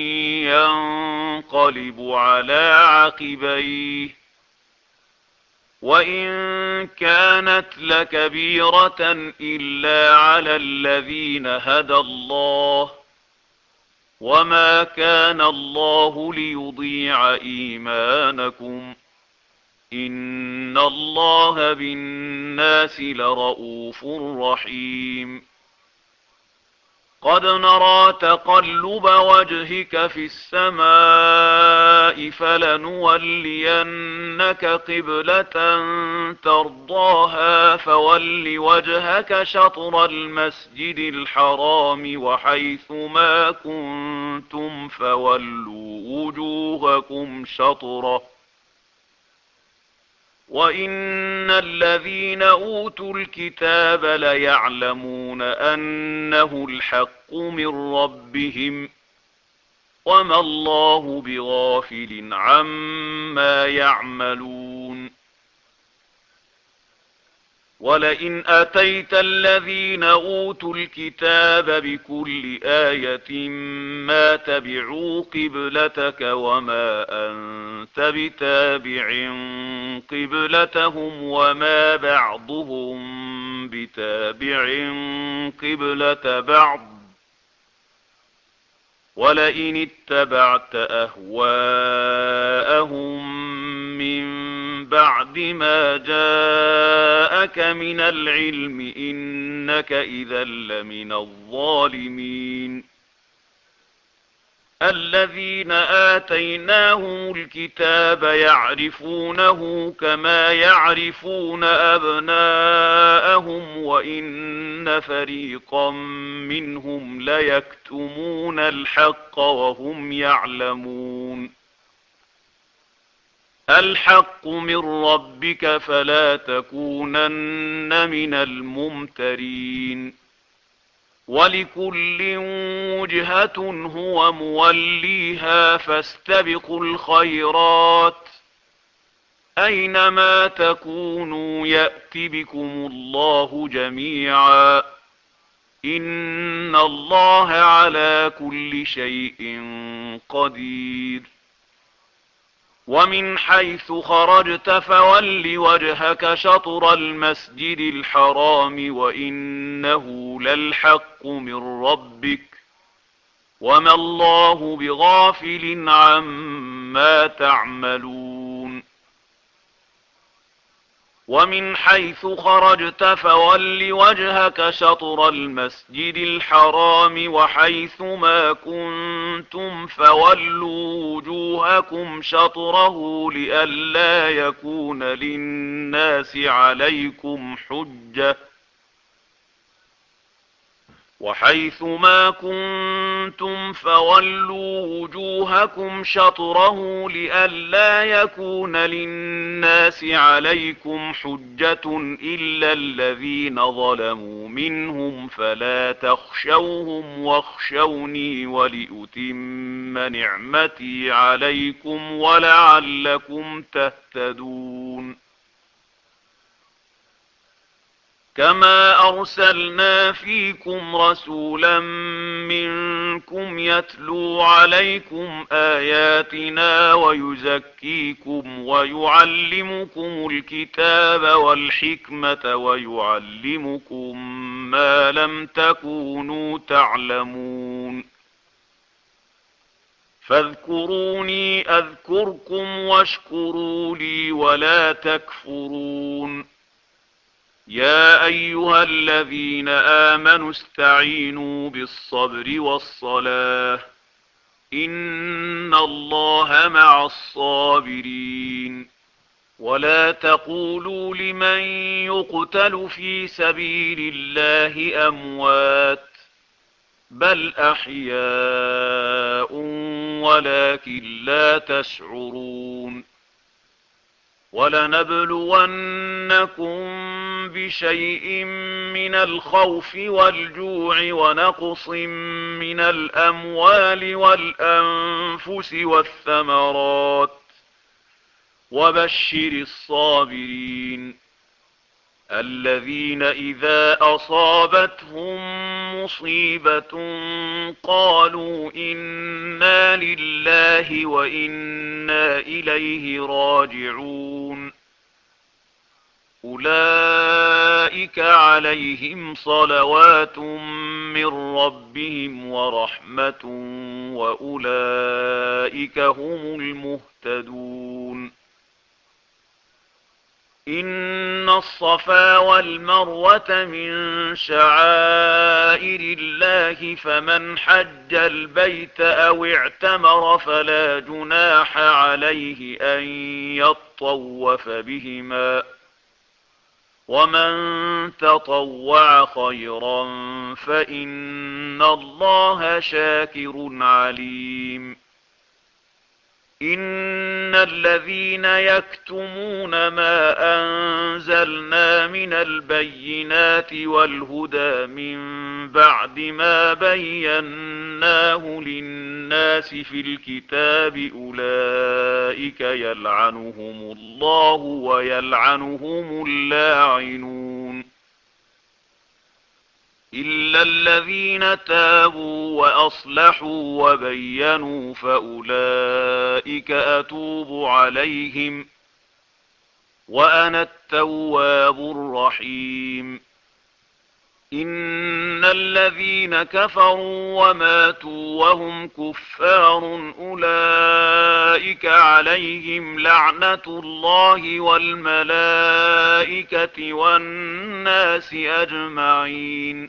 ينقلب على عقبيه وإن كانت لكبيرة إلا على الذين هدى الله وما كان الله ليضيع إيمانكم إن الله بالناس لرءوف رحيم. قد نرى تقلب وجهك في السماء فلنولينك قبلة ترضاها فول وجهك شطر المسجد الحرام وحيث ما كنتم فولوا وجوهكم شطره وإن الذين أوتوا الكتاب ليعلمون أنه الحق من ربهم وما الله بغافل عما يعملون. ولئن أتيت الذين أوتوا الكتاب بكل آية ما تبعوا قبلتك وما أنت بتابع قبلتهم وما بعضهم بتابع قبلة بعض ولئن اتبعت أهواءهم من بعد ما جاءك من العلم إنك إذا لمن الظالمين. الذين آتيناهم الكتاب يعرفونه كما يعرفون أبناءهم وإن فريقا منهم ليكتمون الحق وهم يعلمون. الحق من ربك فلا تكونن من الممترين. ولكل وجهة هو موليها فاستبقوا الخيرات أينما تكونوا يأت بكم الله جميعا إن الله على كل شيء قدير. ومن حيث خرجت فول وجهك شطر المسجد الحرام وإنه للحق من ربك وما الله بغافل عما تعملون. ومن حيث خرجت فول وجهك شطر المسجد الحرام وحيث ما كنتم فولوا وجوهكم شطره لئلا يكون للناس عليكم حجة وحيث ما كنتم فولوا وجوهكم شطره لئلا يكون للناس عليكم حجة إلا الذين ظلموا منهم فلا تخشوهم واخشوني ولأتم نعمتي عليكم ولعلكم تهتدون. كما أرسلنا فيكم رسولا منكم يتلو عليكم آياتنا ويزكيكم ويعلمكم الكتاب والحكمة ويعلمكم ما لم تكونوا تعلمون فاذكروني أذكركم واشكروا لي ولا تكفرون يا أيها الذين آمنوا استعينوا بالصبر والصلاة إن الله مع الصابرين ولا تقولوا لمن يقتل في سبيل الله أموات بل أحياء ولكن لا تشعرون ولنبلونكم بشيء من الخوف والجوع ونقص من الأموال والأنفس والثمرات وبشر الصابرين الذين إذا أصابتهم مصيبة قالوا إنا لله وإنا إليه راجعون أولئك عليهم صلوات من ربهم ورحمة وأولئك هم المهتدون إن الصفا والمروة من شعائر الله فمن حج البيت أو اعتمر فلا جناح عليه أن يطوف بهما ومن تطوع خيرا فإن الله شاكر عليم إن الذين يكتمون ما أنزلنا من البينات والهدى من بعد ما بيناه للناس في الكتاب أولئك يلعنهم الله ويلعنهم اللاعنون إلا الذين تابوا وأصلحوا وبينوا فأولئك أتوب عليهم وأنا التواب الرحيم إن الذين كفروا وماتوا وهم كفار أولئك عليهم لعنة الله والملائكة والناس أجمعين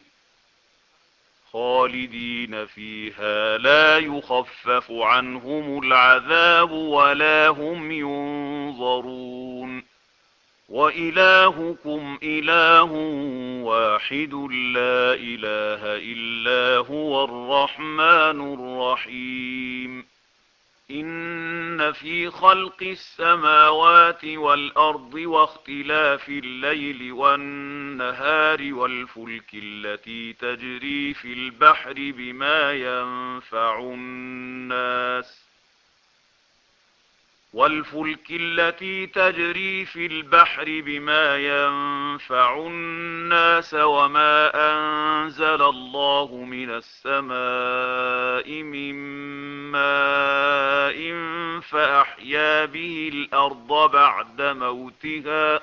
خالدين فيها لا يخفف عنهم العذاب ولا هم ينظرون وإلهكم إله واحد لا إله إلا هو الرحمن الرحيم إن في خلق السماوات والأرض واختلاف الليل والنهار والفلك التي تجري في البحر بما ينفع الناس والفلك التي تجري في البحر بما ينفع الناس وما أنزل الله من السماء من ماء فأحيا به الأرض بعد موتها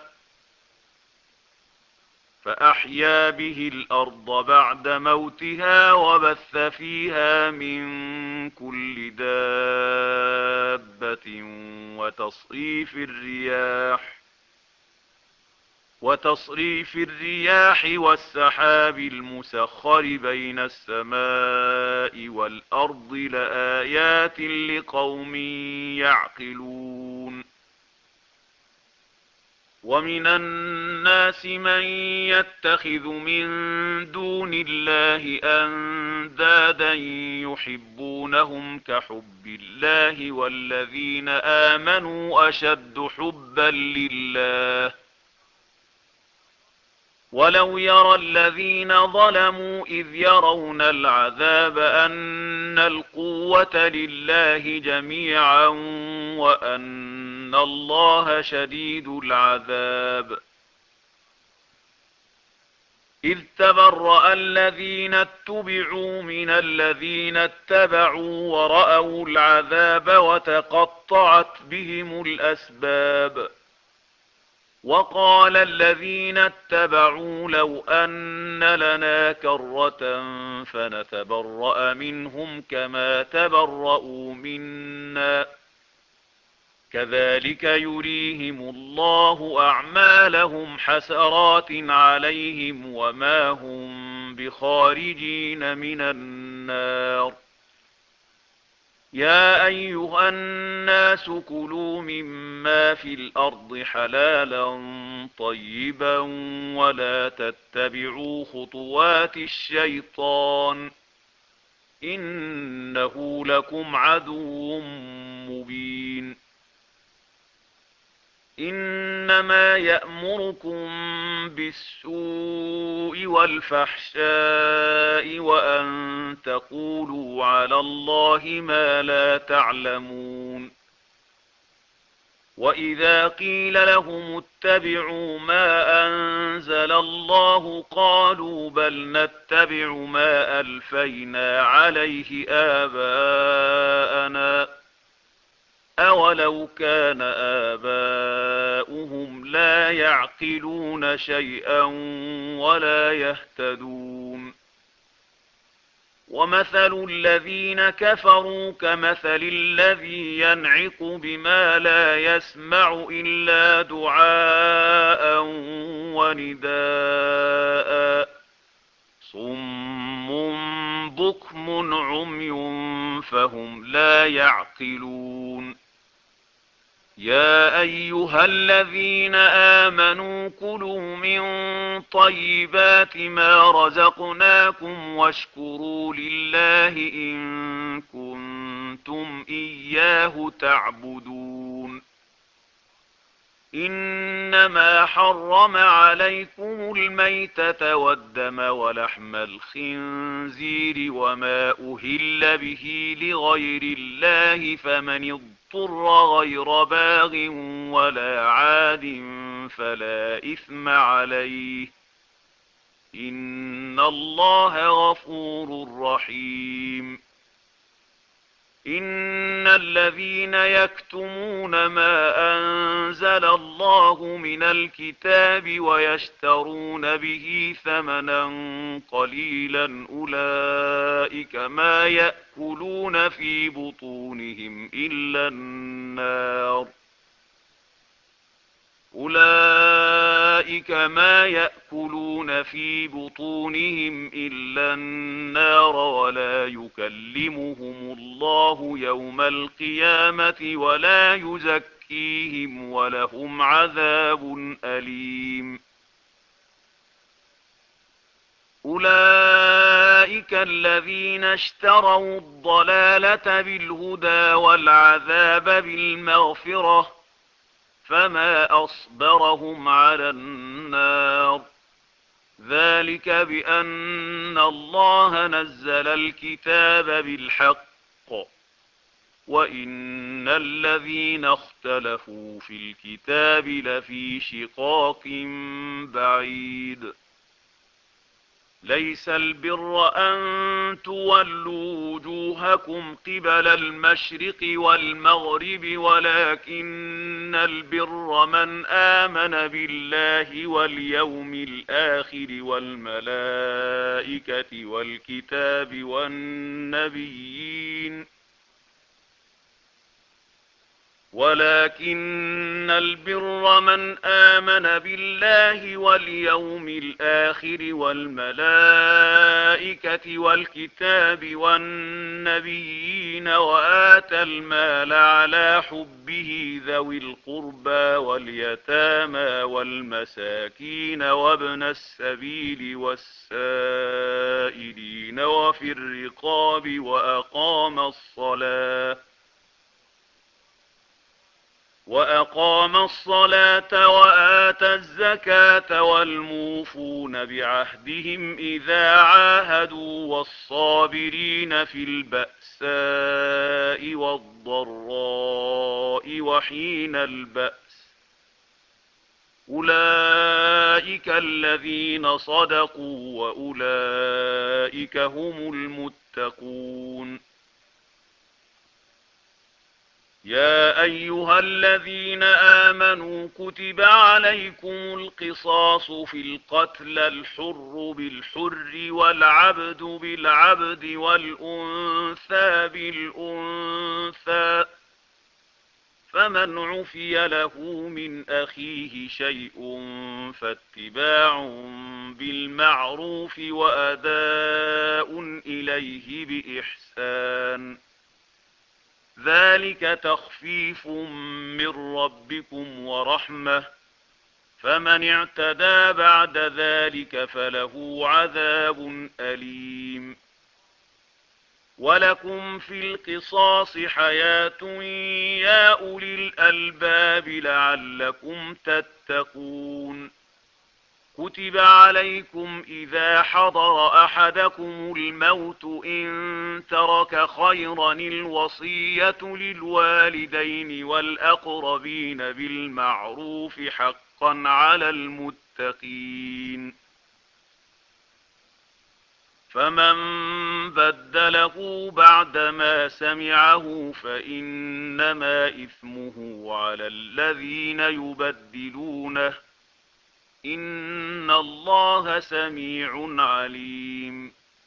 فأحيا به الأرض بعد موتها وبث فيها من كل دابة وتصريف الرياح وتصريف الرياح والسحاب المسخر بين السماء والأرض لآيات لقوم يعقلون ومن الناس من يتخذ من دون الله أندادا يحبونهم كحب الله والذين آمنوا أشد حبا لله ولو يرى الذين ظلموا إذ يرون العذاب أن القوة لله جميعا وأن الله شديد العذاب إذ تبرأ الذين اتبعوا من الذين اتبعوا ورأوا العذاب وتقطعت بهم الأسباب وقال الذين اتبعوا لو أن لنا كرة فنتبرأ منهم كما تبرأوا منا كذلك يريهم الله أعمالهم حسرات عليهم وما هم بخارجين من النار يا أيها الناس كلوا مما في الأرض حلالا طيبا ولا تتبعوا خطوات الشيطان إنه لكم عدو مبين إنما يأمركم بالسوء والفحشاء وأن تقولوا على الله ما لا تعلمون وإذا قيل لهم اتبعوا ما أنزل الله قالوا بل نتبع ما ألفينا عليه آباءنا أولو كان آباؤهم لا يعقلون شيئا ولا يهتدون ومثل الذين كفروا كمثل الذي ينعق بما لا يسمع إلا دعاء ونداء صم بكم عمي فهم لا يعقلون يا أيها الذين آمنوا كلوا من طيبات ما رزقناكم واشكروا لله إن كنتم إياه تعبدون إنما حرم عليكم الميتة والدم ولحم الخنزير وما أهل به لغير الله فمن اضطر غير باغ ولا عاد فلا إثم عليه إن الله غفور رحيم إن الذين يكتمون ما أنزل الله من الكتاب ويشترون به ثمنا قليلا أولئك ما يأكلون في بطونهم إلا النار أولئك ما يأكلون في بطونهم إلا النار ولا يكلمهم الله يوم القيامة ولا يزكيهم ولهم عذاب أليم أولئك الذين اشتروا الضلالة بالهدى والعذاب بالمغفرة فما أصبرهم على النار ذلك بأن الله نزل الكتاب بالحق وإن الذين اختلفوا في الكتاب لفي شقاق بعيد ليس البر أن تولوا وجوهكم قبل المشرق والمغرب ولكن البر من آمن بالله واليوم الآخر والملائكة والكتاب والنبيين ولكن البر من آمن بالله واليوم الآخر والملائكة والكتاب والنبيين وآتى المال على حبه ذوي القربى واليتامى والمساكين وابن السبيل والسائلين وفي الرقاب وأقام الصلاة وأقام الصلاة وآتى الزكاة والموفون بعهدهم إذا عاهدوا والصابرين في البأساء والضراء وحين البأس أولئك الذين صدقوا وأولئك هم المتقون. يا أيها الذين آمنوا كتب عليكم القصاص في القتل، الحر بالحر والعبد بالعبد والأنثى بالأنثى، فمن عفي له من أخيه شيء فاتباع بالمعروف وأداء إليه بإحسان، ذلك تخفيف من ربكم ورحمة، فمن اعتدى بعد ذلك فله عذاب أليم. ولكم في القصاص حياة يا أولي الألباب لعلكم تتقون. كتب عليكم إذا حضر أحدكم الموت إن ترك خيرا الوصية للوالدين والأقربين بالمعروف حقا على المتقين. فمن بدله بعدما سمعه فإنما إثمه على الذين يبدلونه، إن الله سميع عليم.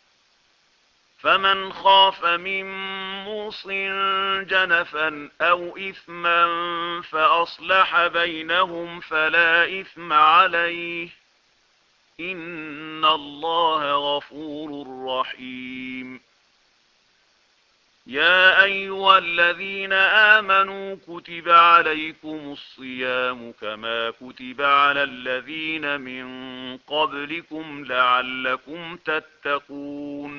فمن خاف من موص جنفا أو إثما فأصلح بينهم فلا إثم عليه، إن الله غفور رحيم. يا أيها الذين آمنوا كتب عليكم الصيام كما كتب على الذين من قبلكم لعلكم تتقون،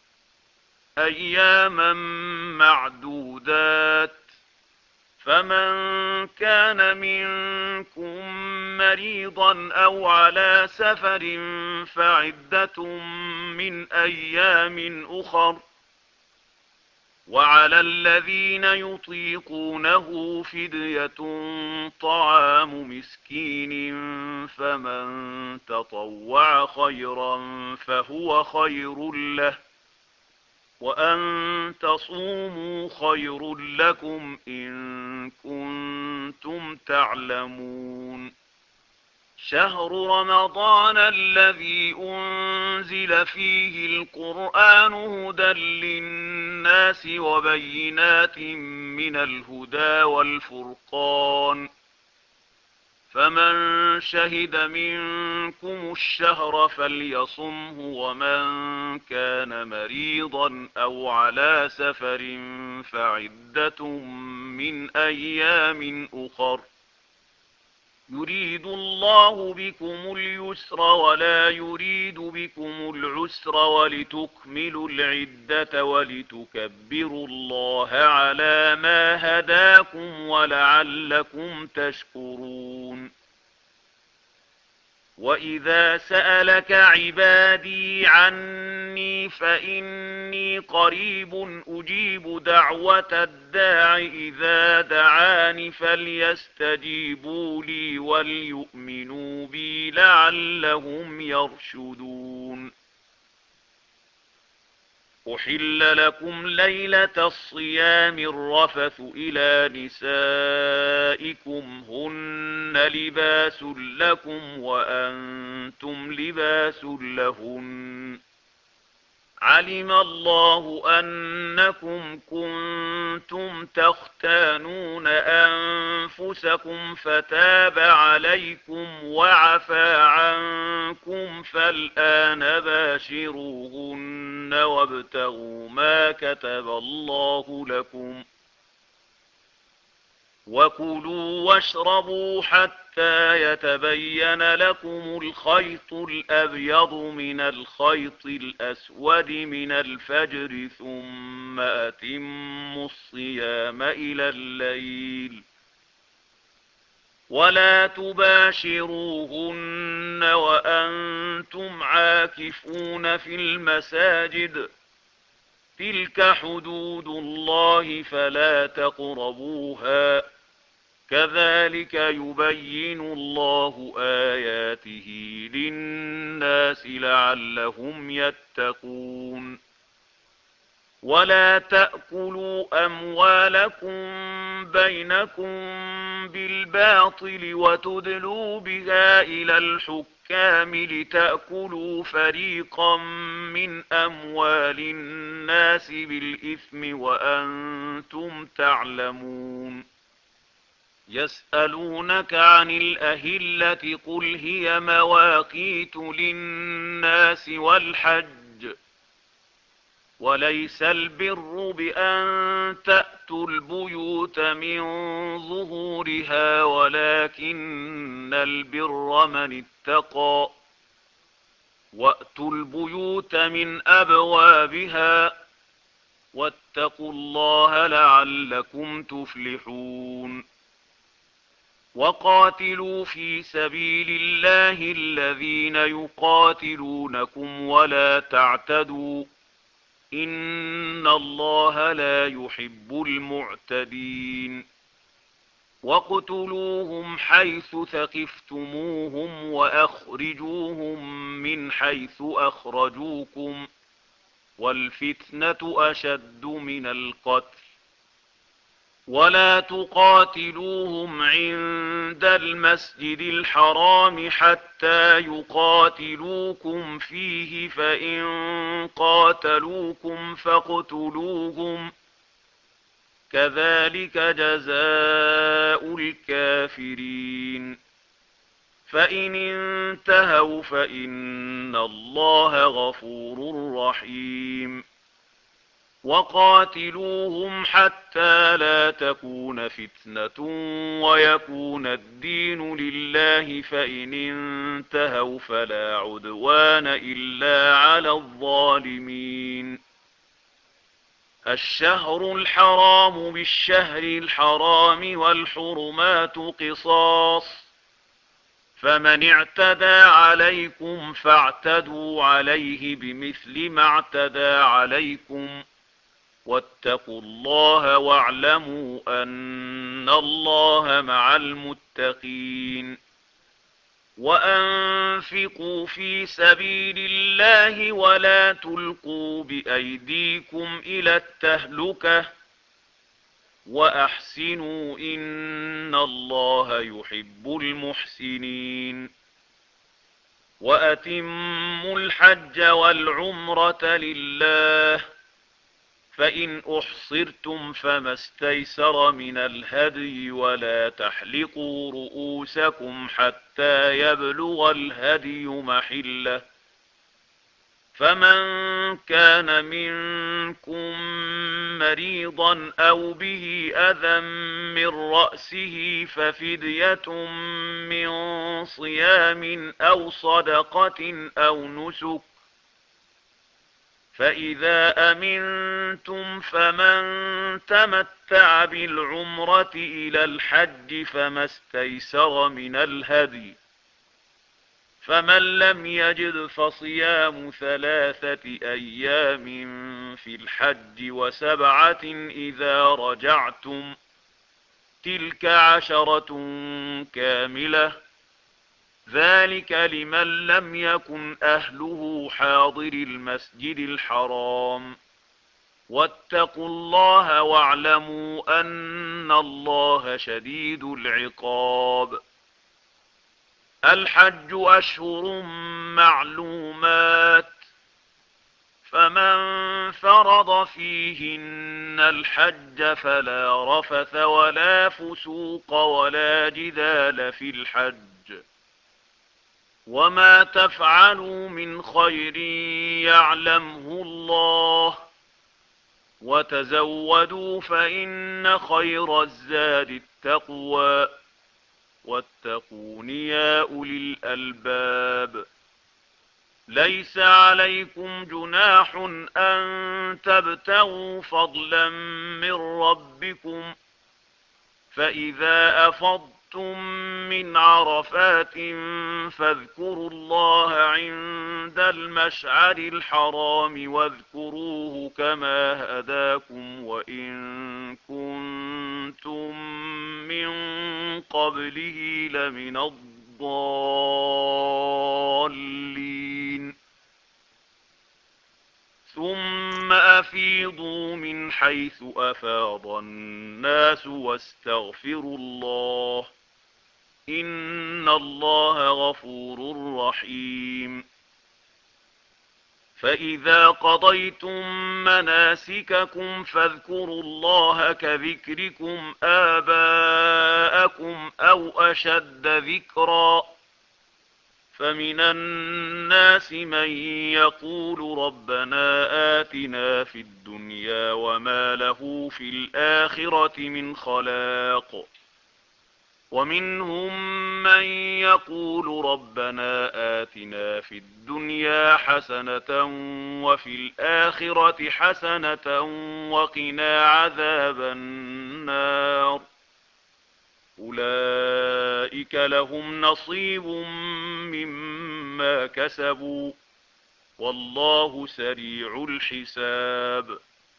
أياما معدودات، فمن كان منكم مريضا أو على سفر فعدة من أيام أخر، وعلى الذين يطيقونه فدية طعام مسكين، فمن تطوع خيرا فهو خير له، وأن تصوموا خير لكم إن كنتم تعلمون. شهر رمضان الذي أنزل فيه القرآن هدى للناس وبينات من الهدى والفرقان، فمن شهد منكم الشهر فليصمه، ومن كان مريضا أو على سفر فعدة من أيام أخر، يريد الله بكم اليسر ولا يريد بكم العسر ولتكملوا العدة ولتكبروا الله على ما هداكم ولعلكم تشكرون. وإذا سألك عبادي عني فإني قريب أجيب دعوة الداع إذا دعان فليستجيبوا لي وليؤمنوا بي لعلهم يرشدون. أحل لكم ليلة الصيام الرفث إلى نسائكم هن لباس لكم وأنتم لباس لهن، علم الله أنكم كنتم تختانون أنفسكم فتاب عليكم وعفى عنكم، فالآن باشروهن وابتغوا ما كتب الله لكم، وكلوا واشربوا حتى يتبين لكم الخيط الأبيض من الخيط الأسود من الفجر، ثم أتموا الصيام إلى الليل، ولا تباشروهن وأنتم عاكفون في المساجد، تلك حدود الله فلا تقربوها، كذلك يبين الله آياته للناس لعلهم يتقون. ولا تأكلوا أموالكم بينكم بالباطل وتدلوا بها إلى الحكام لتأكلوا فريقا من أموال الناس بالإثم وأنتم تعلمون. يسألونك عن الأهلة قل هي مواقيت للناس والحج وليس البر بأن تأتوا البيوت من ظهورها ولكن البر من اتقى وأتوا البيوت من أبوابها واتقوا الله لعلكم تفلحون. وقاتلوا في سبيل الله الذين يقاتلونكم ولا تعتدوا إن الله لا يحب المعتدين. واقتلوهم حيث ثقفتموهم وأخرجوهم من حيث أخرجوكم والفتنة أشد من القتل ولا تقاتلوهم عند المسجد الحرام حتى يقاتلوكم فيه فإن قاتلوكم فاقتلوهم كذلك جزاء الكافرين. فإن انتهوا فإن الله غفور رحيم. وقاتلوهم حتى لا تكون فتنة ويكون الدين لله فإن انتهوا فلا عدوان إلا على الظالمين. الشهر الحرام بالشهر الحرام والحرمات قصاص فمن اعتدى عليكم فاعتدوا عليه بمثل ما اعتدى عليكم واتقوا الله واعلموا أن الله مع المتقين. وأنفقوا في سبيل الله ولا تلقوا بأيديكم إلى التهلكة وأحسنوا إن الله يحب المحسنين. وأتموا الحج والعمرة لله فإن أحصرتم فما استيسر من الهدي ولا تحلقوا رؤوسكم حتى يبلغ الهدي محله فمن كان منكم مريضا أو به أذى من رأسه ففدية من صيام أو صدقة أو نسك فإذا أمنتم فمن تمتع بالعمرة إلى الحج فما استيسر من الهدي فمن لم يجد فصيام ثلاثة أيام في الحج وسبعة إذا رجعتم تلك عشرة كاملة ذلك لمن لم يكن أهله حاضر المسجد الحرام واتقوا الله واعلموا أن الله شديد العقاب. الحج أشهر معلومات فمن فرض فيهن الحج فلا رفث ولا فسوق ولا جدال في الحج وما تفعلوا من خير يعلمه الله وتزودوا فإن خير الزاد التقوى واتقون يا أولي الألباب. ليس عليكم جناح أن تبتغوا فضلا من ربكم فإذا أفضتم من عرفات فاذكروا الله عند المشعر الحرام واذكروه كما هداكم وإن كنتم من قبله لمن الضالين ثم أفيضوا من حيث أفاض الناس واستغفروا الله إن الله غفور رحيم فإذا قضيتم مناسككم فاذكروا الله كذكركم آباءكم أو أشد ذكرا فمن الناس من يقول ربنا آتنا في الدنيا وما له في الآخرة من خلاق ومنهم من يقول ربنا آتنا في الدنيا حسنة وفي الآخرة حسنة وقنا عذاب النار أولئك لهم نصيب مما كسبوا والله سريع الحساب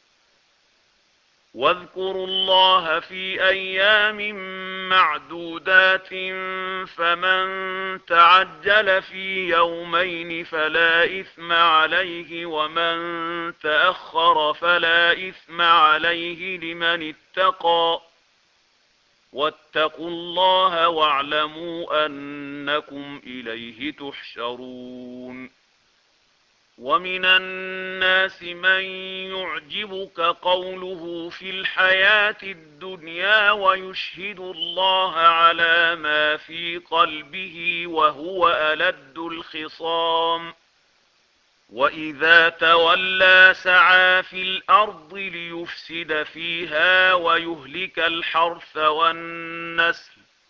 واذكروا الله في أيام معدودات فمن تعجل في يومين فلا إثم عليه ومن تأخر فلا إثم عليه لمن اتقى واتقوا الله واعلموا أنكم إليه تحشرون ومن الناس من يعجبك قوله في الحياة الدنيا ويشهد الله على ما في قلبه وهو ألد الخصام وإذا تولى سعى في الأرض ليفسد فيها ويهلك الحرث والنسل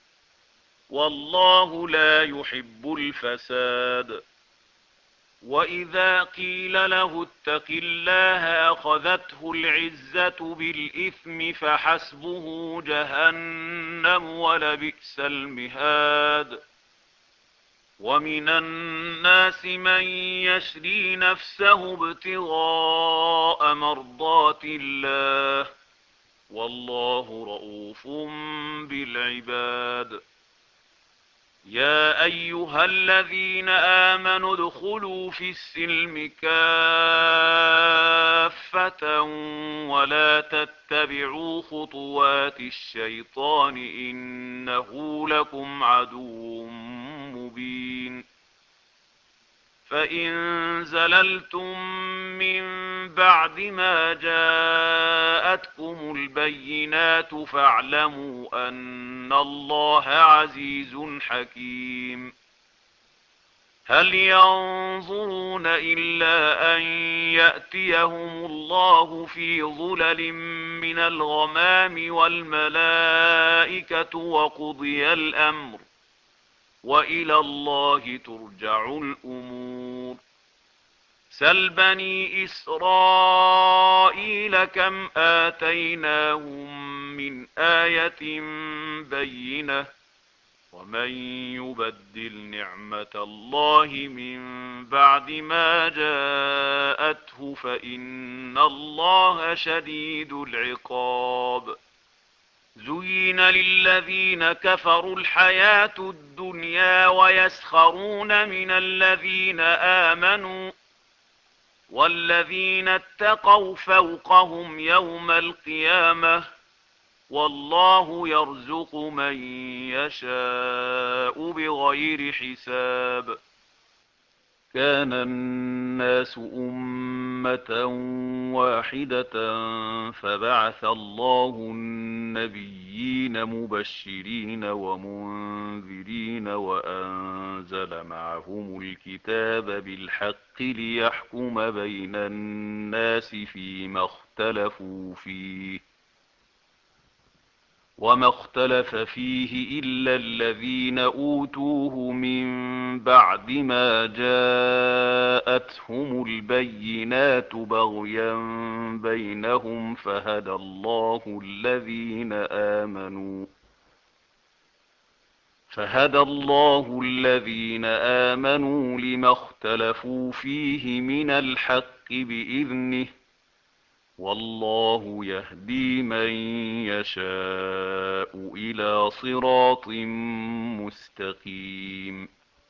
والله لا يحب الفساد وإذا قيل له اتق الله أخذته العزة بالإثم فحسبه جهنم ولبئس المهاد ومن الناس من يشري نفسه ابتغاء مرضات الله والله رؤوف بالعباد يا أيها الذين آمنوا ادخلوا في السلم كافة ولا تتبعوا خطوات الشيطان إنه لكم عدو مبين فإن زللتم من بعد ما جاءتكم البينات فاعلموا أن الله عزيز حكيم هل ينظرون إلا أن يأتيهم الله في ظلل من الغمام والملائكة وقضي الأمر وإلى الله ترجع الأمور سل بني إسرائيل كم آتيناهم من آية بينة ومن يبدل نعمة الله من بعد ما جاءته فإن الله شديد العقاب زين للذين كفروا الحياة الدنيا ويسخرون من الذين آمنوا والذين اتقوا فوقهم يوم القيامة والله يرزق من يشاء بغير حساب كان الناس أمة واحدة فبعث الله النبيين مبشرين ومنذرين وأنزل معهم الكتاب بالحق ليحكم بين الناس فيما اختلفوا فيه وما اختلف فيه إلا الذين أوتوه من بعد ما جاءتهم البينات بغيا بينهم فهدى الله الذين آمنوا فهدى الله الذين آمنوا لما اختلفوا فيه من الحق بإذنه والله يهدي من يشاء إلى صراط مستقيم.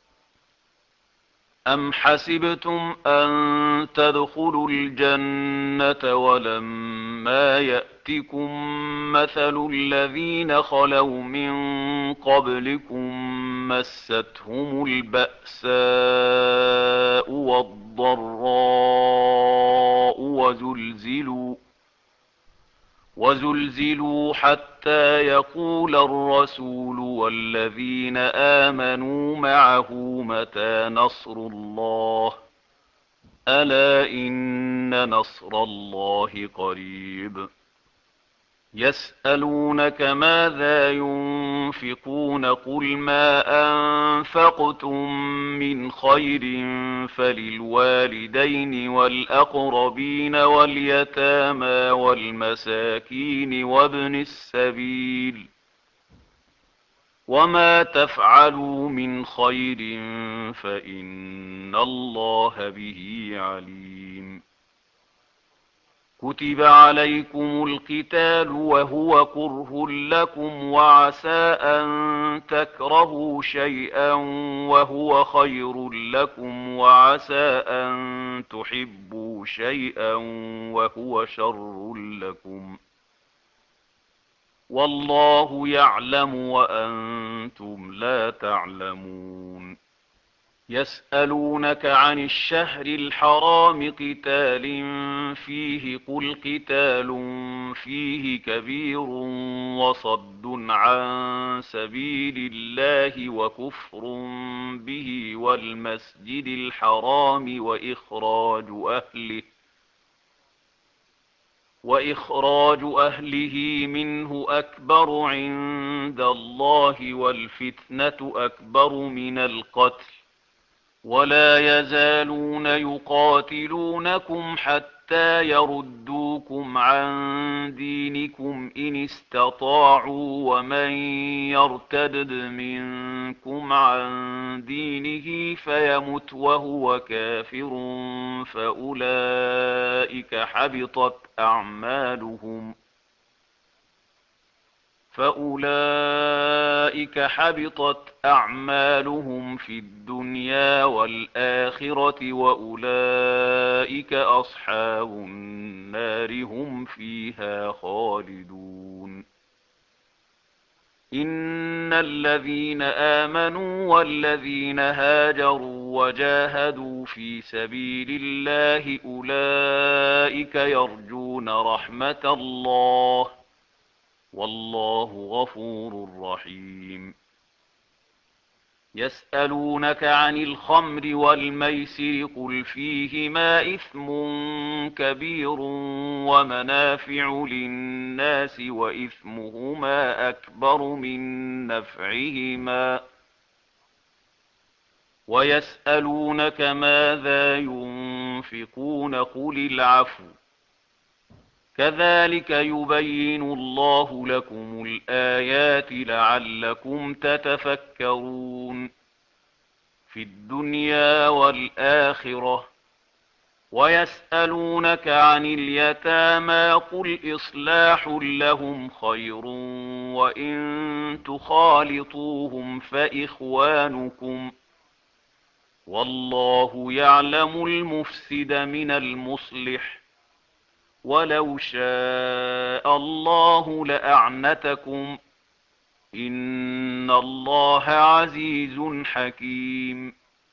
أم حسبتم أن تدخلوا الجنة ولما يأتكم مثل الذين خلوا من قبلكم مستهم البأساء والضراء وزلزلوا وزلزلوا حتى يقول الرسول والذين آمنوا معه متى نصر الله ألا إن نصر الله قريب. يسألونك ماذا ينفقون قل ما أنفقتم من خير فللوالدين والأقربين واليتامى والمساكين وابن السبيل وما تفعلوا من خير فإن الله به عليم. كتب عليكم القتال وهو كره لكم وعسى أن تكرهوا شيئا وهو خير لكم وعسى أن تحبوا شيئا وهو شر لكم والله يعلم وأنتم لا تعلمون. يسألونك عن الشهر الحرام قتال فيه قل قتال فيه كبير وصد عن سبيل الله وكفر به والمسجد الحرام وإخراج أهله وإخراج أهله منه أكبر عند الله والفتنة أكبر من القتل ولا يزالون يقاتلونكم حتى يردوكم عن دينكم إن استطاعوا ومن يرتدد منكم عن دينه فيمت وهو كافر فأولئك حبطت أعمالهم فأولئك حبطت أعمالهم في الدنيا والآخرة وأولئك أصحاب النار هم فيها خالدون. إن الذين آمنوا والذين هاجروا وجاهدوا في سبيل الله أولئك يرجون رحمة الله والله غفور رحيم. يسألونك عن الخمر والميسر قل فيهما إثم كبير ومنافع للناس وإثمهما أكبر من نفعهما ويسألونك ماذا ينفقون قل العفو كذلك يبين الله لكم الآيات لعلكم تتفكرون في الدنيا والآخرة. ويسألونك عن اليتامى قل إصلاح لهم خير وإن تخالطوهم فإخوانكم والله يعلم المفسد من المصلح ولو شاء الله لأعنتكم إن الله عزيز حكيم.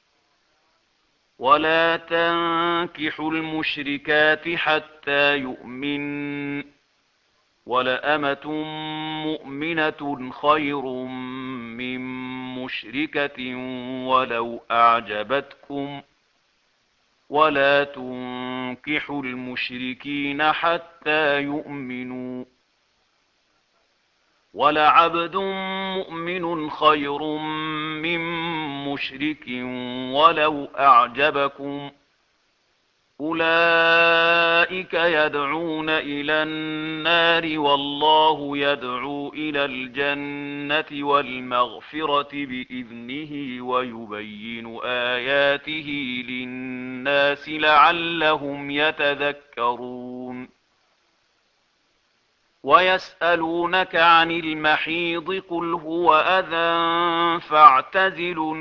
ولا تنكحوا المشركات حتى يؤمن ولأمة مؤمنة خير من مشركة ولو أعجبتكم ولا تنكحوا المشركين حتى يؤمنوا ولعبد مؤمن خير من مشرك ولو أعجبكم أولئك يدعون إلى النار والله يدعو إلى الجنة والمغفرة بإذنه ويبين آياته للناس لعلهم يتذكرون. ويسألونك عن المحيض قل هو أذى فاعتزلوا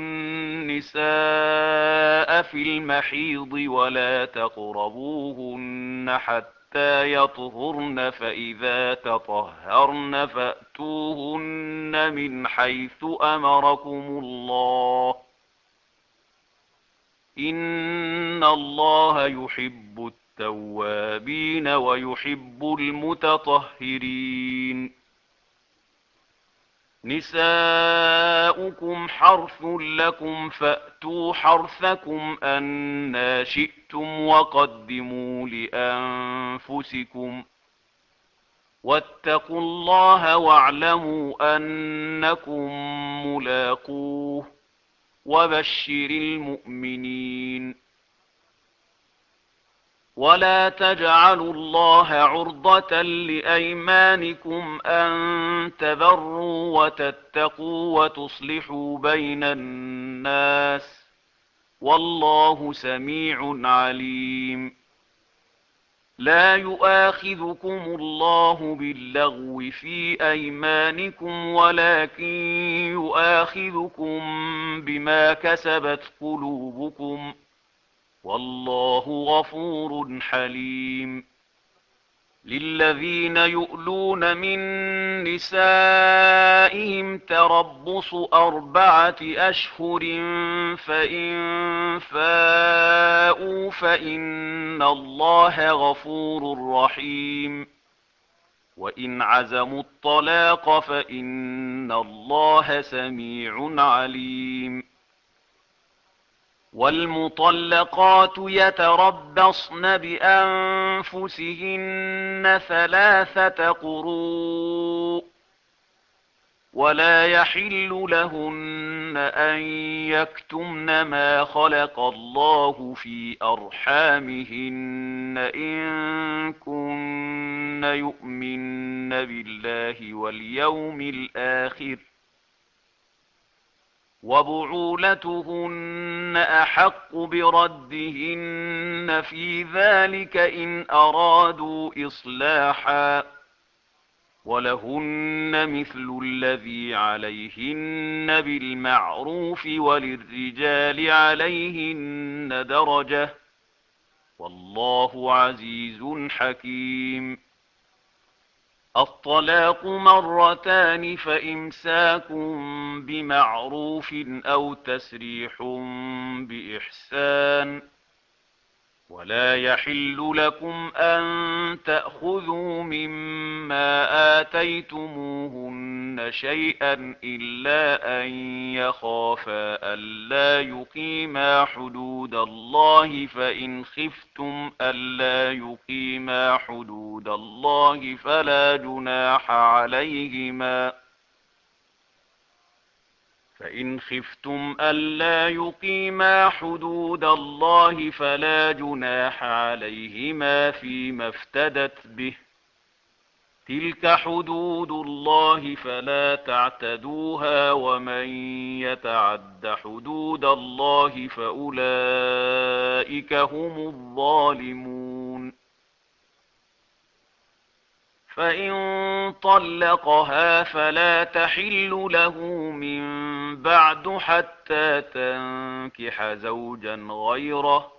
النساء في المحيض ولا تقربوهن حتى يطهرن فإذا تطهرن فأتوهن من حيث أمركم الله إن الله يحب التوابين ويحب المتطهرين نساؤكم حرث لكم فأتوا حرثكم أنى شئتم وقدموا لأنفسكم واتقوا الله واعلموا أنكم ملاقوه وبشر المؤمنين ولا تجعلوا الله عرضة لأيمانكم أن تبروا وتتقوا وتصلحوا بين الناس والله سميع عليم لا يؤاخذكم الله باللغو في أيمانكم ولكن يؤاخذكم بما كسبت قلوبكم والله غفور حليم للذين يؤلون من نسائهم تربص أربعة أشهر فإن فاءوا فإن الله غفور رحيم وإن عزموا الطلاق فإن الله سميع عليم والمطلقات يتربصن بأنفسهن ثلاثة قروء ولا يحل لهن أن يكتمن ما خلق الله في أرحامهن إن كن يؤمن بالله واليوم الآخر وبعولتهن أحق بردهن في ذلك إن أرادوا إصلاحا ولهن مثل الذي عليهن بالمعروف وللرجال عليهن درجة والله عزيز حكيم الطلاق مرتان فإمساك بمعروف أو تسريح بإحسان ولا يحل لكم أن تأخذوا مما آتيتموهن شيئا إلا أن يخافا ألا يقيما حدود الله فإن خفتم ألا يقيما حدود الله فلا جناح عليهما فإن خفتم ألا يقيما حدود الله فلا جناح عليهما فيما افتدت به تلك حدود الله فلا تعتدوها ومن يتعد حدود الله فأولئك هم الظالمون فإن طلقها فلا تحل له من بعد حتى تنكح زوجا غيره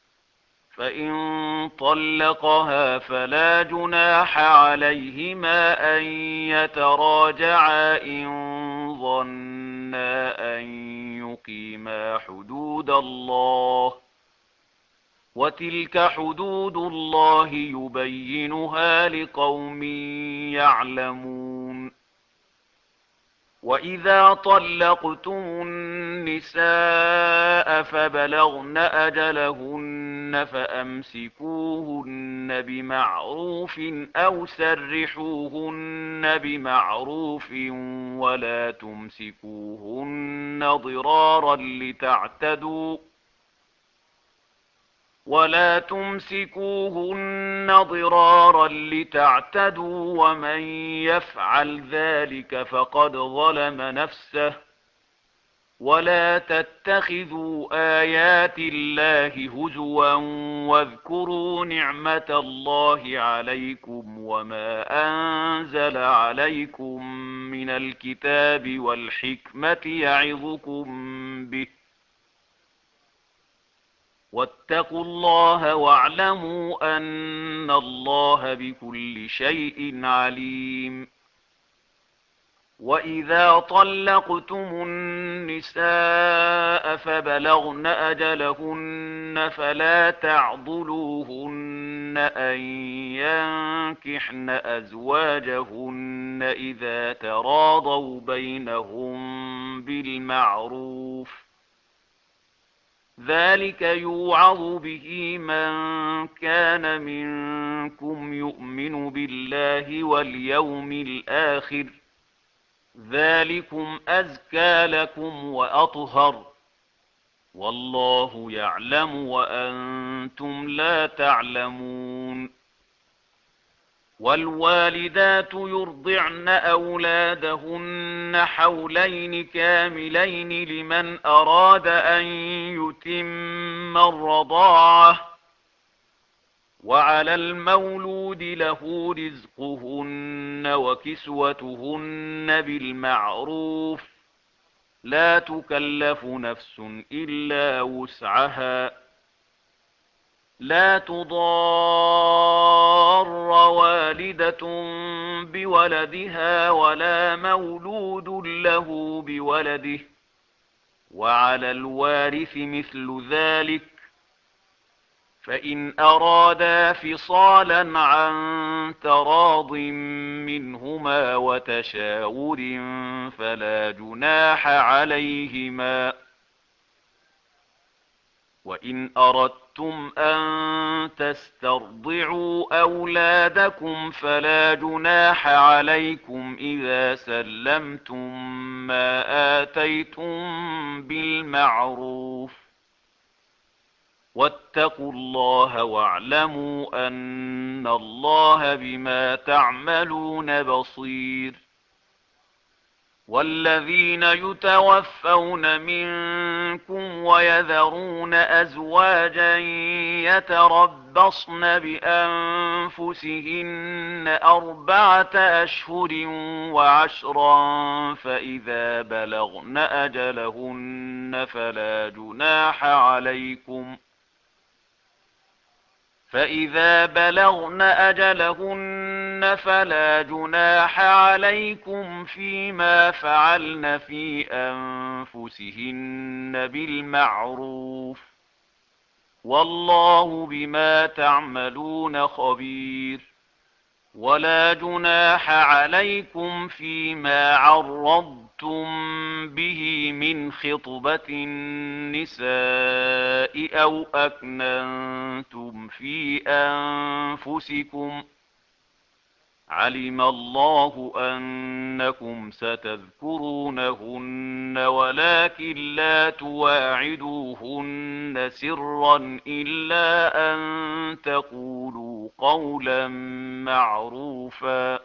فإن طلقها فلا جناح عليهما أن يتراجعا إن ظنا أن يقيما حدود الله وتلك حدود الله يبينها لقوم يعلمون وإذا طلقتم النساء فبلغن أجلهن فأمسكوهن بمعروف أو سرحوهن بمعروف ولا تمسكوهن ضرارا لتعتدوا ولا تمسكوهن ضرارا لتعتدوا ومن يفعل ذلك فقد ظلم نفسه ولا تتخذوا آيات الله هزوا واذكروا نعمة الله عليكم وما أنزل عليكم من الكتاب والحكمة يعظكم به واتقوا الله واعلموا أن الله بكل شيء عليم. وإذا طلقتم النساء فبلغن أجلهن فلا تعضلوهن أن ينكحن أزواجهن إذا تراضوا بينهم بالمعروف ذلك يوعظ به من كان منكم يؤمن بالله واليوم الآخر ذلكم أزكى لكم وأطهر والله يعلم وأنتم لا تعلمون. والوالدات يرضعن أولادهن حولين كاملين لمن أراد أن يتم الرضاعة وعلى المولود له رزقهن وكسوتهن بالمعروف لا تكلف نفس إلا وسعها لا تضار والدة بولدها ولا مولود له بولده وعلى الوارث مثل ذلك فإن أرادا فصالا عن تراض منهما وتشاور فلا جناح عليهما. وإن أردتم أن تسترضعوا أولادكم فلا جناح عليكم إذا سلمتم ما آتيتم بالمعروف واتقوا الله واعلموا أن الله بما تعملون بصير. والذين يتوفون منكم ويذرون أزواجا يتربصن بأنفسهن أربعة أشهر وعشرا فإذا بلغن أجلهن فلا جناح عليكم فإذا بلغن أجلهن فلا جناح عليكم فيما فعلن في أنفسهن بالمعروف والله بما تعملون خبير. ولا جناح عليكم فيما عرضتم به من خطبة النساء أو أكننتم في أنفسكم علم الله أنكم ستذكرونهن ولكن لا تواعدوهن سرا إلا أن تقولوا قولا معروفا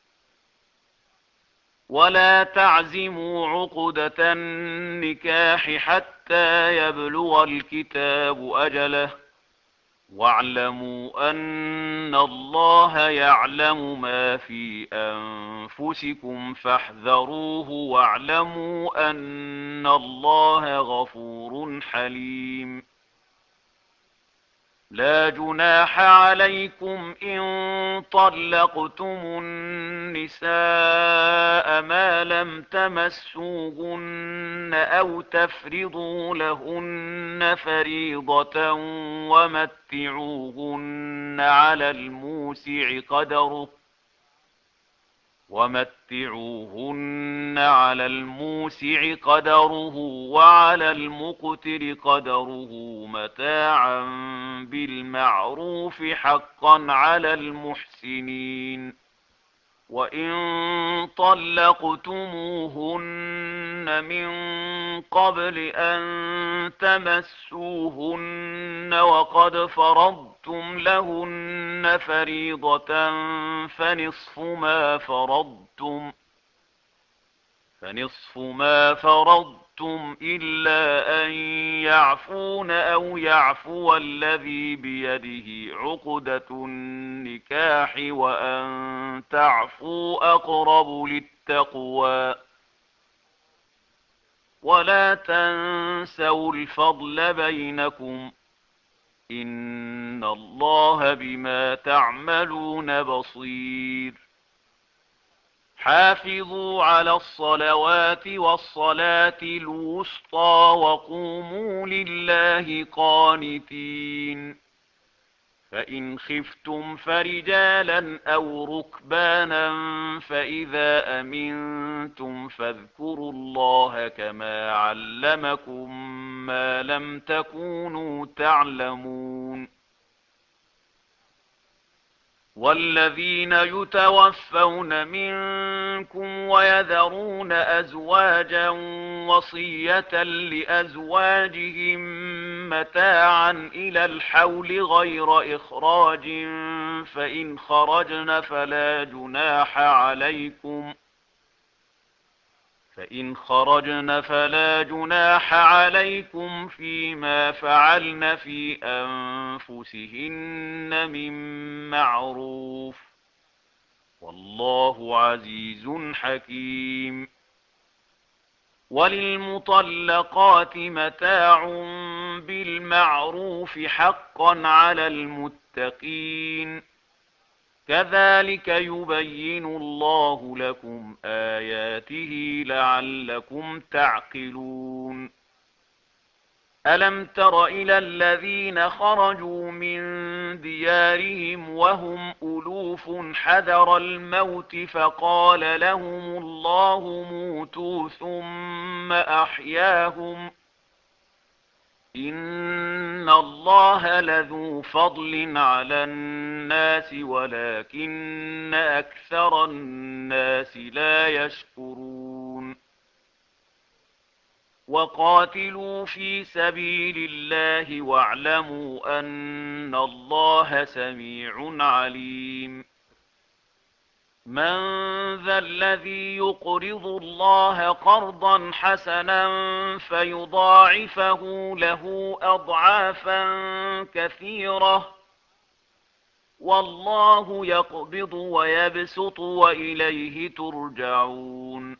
ولا تعزموا عقدة النكاح حتى يبلغ الكتاب أجله واعلموا أن الله يعلم ما في أنفسكم فاحذروه واعلموا أن الله غفور حليم. لا جناح عليكم إن طلقتم النساء ما لم تمسوهن أو تفرضوا لهن فريضة ومتعوهن على الموسع قدره ومتعوهن على الموسع قدره وعلى المقتر قدره متاعا بالمعروف حقا على المحسنين. وإن طلقتموهن من قبل أن تمسوهن وقد فرضتم لهن فريضة فنصف ما فرضتم فنصف ما فرضتم إلا أن يعفون أو يعفو الذي بيده عقدة النكاح وأن تعفوا أقرب للتقوى ولا تنسوا الفضل بينكم إن الله بما تعملون بصير حافظوا على الصلوات والصلاة الوسطى وقوموا لله قانتين فإن خفتم فرجالا أو ركبانا فإذا أمنتم فاذكروا الله كما علمكم ما لم تكونوا تعلمون والذين يتوفون منكم ويذرون أزواجا وصية لأزواجهم متاعا إلى الحول غير إخراج فإن خرجن فلا جناح عليكم فإن خرجن فلا جناح عليكم فيما فعلن في أنفسهن من معروف والله عزيز حكيم وللمطلقات متاع بالمعروف حقا على المتقين كذلك يبين الله لكم آياته لعلكم تعقلون ألم تر إلى الذين خرجوا من ديارهم وهم ألوف حذر الموت فقال لهم الله موتوا ثم أحياهم إن الله لذو فضل على الناس ولكن أكثر الناس لا يشكرون وقاتلوا في سبيل الله واعلموا أن الله سميع عليم من ذا الذي يقرض الله قرضا حسنا فيضاعفه له أضعافا كثيرة والله يقبض ويبسط وإليه ترجعون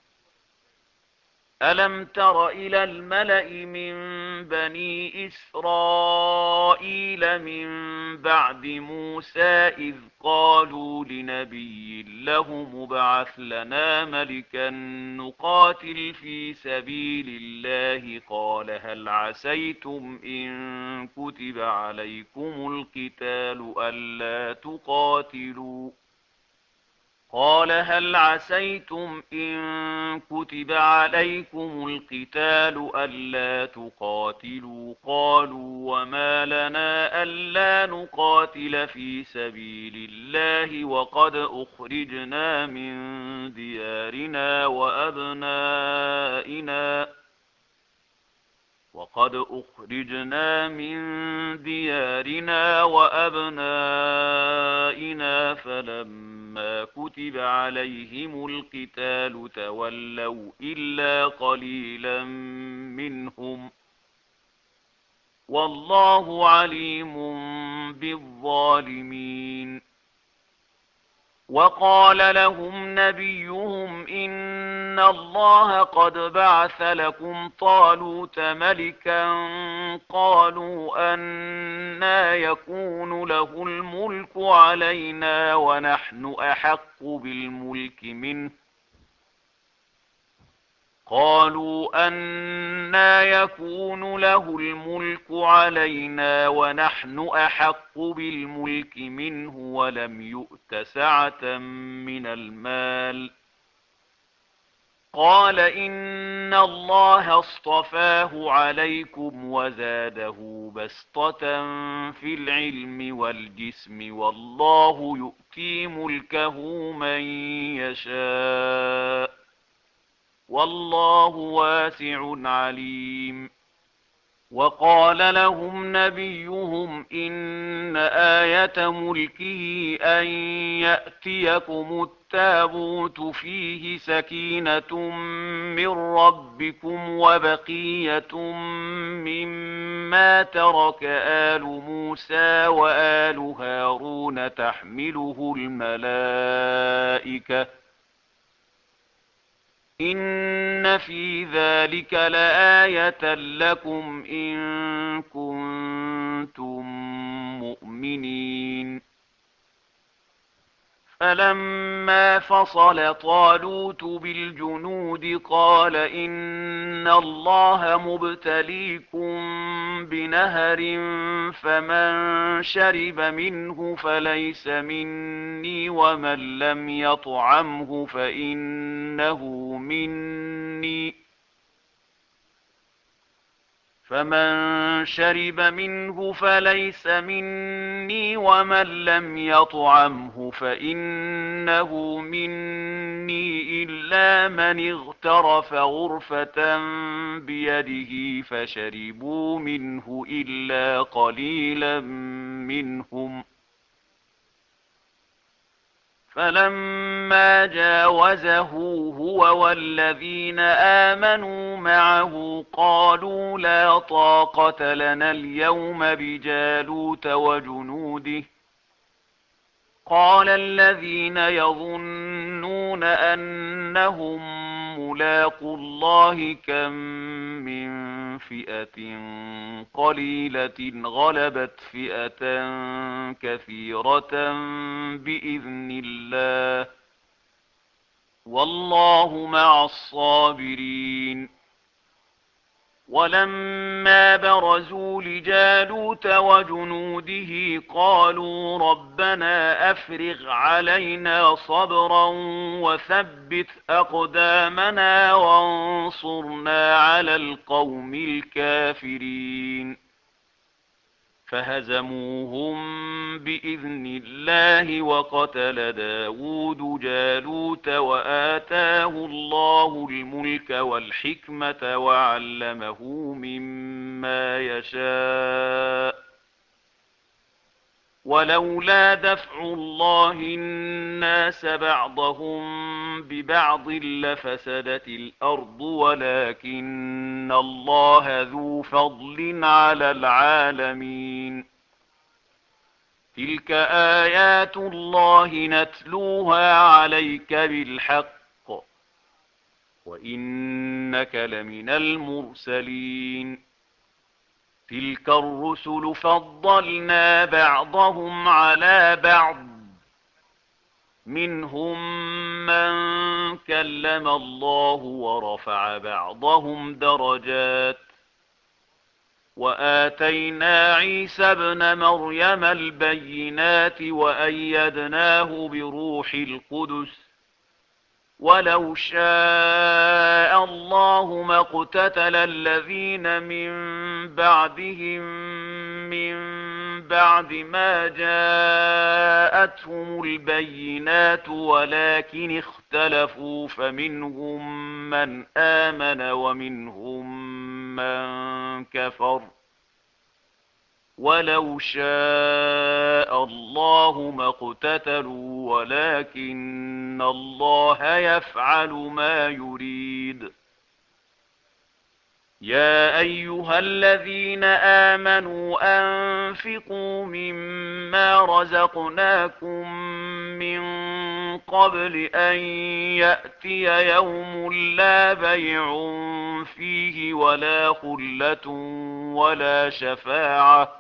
ألم تر إلى الملأ من بني إسرائيل من بعد موسى إذ قالوا لنبي له مبعث لنا ملكا نقاتل في سبيل الله قال هل عسيتم إن كتب عليكم القتال ألا تقاتلوا قال هل عسيتم إن كتب عليكم القتال ألا تقاتلوا قالوا وما لنا ألا نقاتل في سبيل الله وقد أخرجنا من ديارنا وأبنائنا وقد أخرجنا من ديارنا وأبنائنا فلما كتب عليهم القتال تولوا إلا قليلا منهم والله عليم بالظالمين وقال لهم نبيهم إن الله قد بعث لكم طالوت ملكا قالوا أنى يكون له الملك علينا ونحن أحق بالملك منه قالوا أنى يكون له الملك علينا ونحن أحق بالملك منه ولم يؤت سعة من المال قال إن الله اصطفاه عليكم وزاده بسطة في العلم والجسم والله يؤتي ملكه من يشاء والله واسع عليم وقال لهم نبيهم إن آية ملكه أن يأتيكم التابوت فيه سكينة من ربكم وبقية مما ترك آل موسى وآل هارون تحمله الملائكة إن في ذلك لآية لكم إن كنتم مؤمنين فلما فصل طالوت بالجنود قال إن الله مبتليكم بنهر فمن شرب منه فليس مني ومن لم يطعمه فإنه مني فمن شرب منه فليس مني ومن لم يطعمه فإنه مني إلا من اغترف غرفة بيده فشربوا منه إلا قليلا منهم فلما جاوزه هو والذين آمنوا معه قالوا لا طاقة لنا اليوم بجالوت وجنوده قال الذين يظنون أنهم ملاقو الله كم من فئة قليلة غلبت فئة كثيرة بإذن الله والله مع الصابرين ولما برزوا لجالوت وجنوده قالوا ربنا أفرغ علينا صبرا وثبت أقدامنا وانصرنا على القوم الكافرين فهزموهم بإذن الله وقتل داود جالوت وآتاه الله الملك والحكمة وعلمه مما يشاء ولولا دفع الله الناس بعضهم ببعض لفسدت الأرض ولكن الله ذو فضل على العالمين تلك آيات الله نتلوها عليك بالحق وإنك لمن المرسلين تلك الرسل فضلنا بعضهم على بعض منهم من كلم الله ورفع بعضهم درجات وآتينا عيسى ابن مريم البينات وأيدناه بروح القدس ولو شاء الله ما اقتتل الذين من بعدهم من بعد ما جاءتهم البينات ولكن اختلفوا فمنهم من آمن ومنهم من كفر ولو شاء الله ما اقتتلوا ولكن الله يفعل ما يريد يا أيها الذين آمنوا أنفقوا مما رزقناكم من قبل أن يأتي يوم لا بيع فيه ولا خلة ولا شفاعة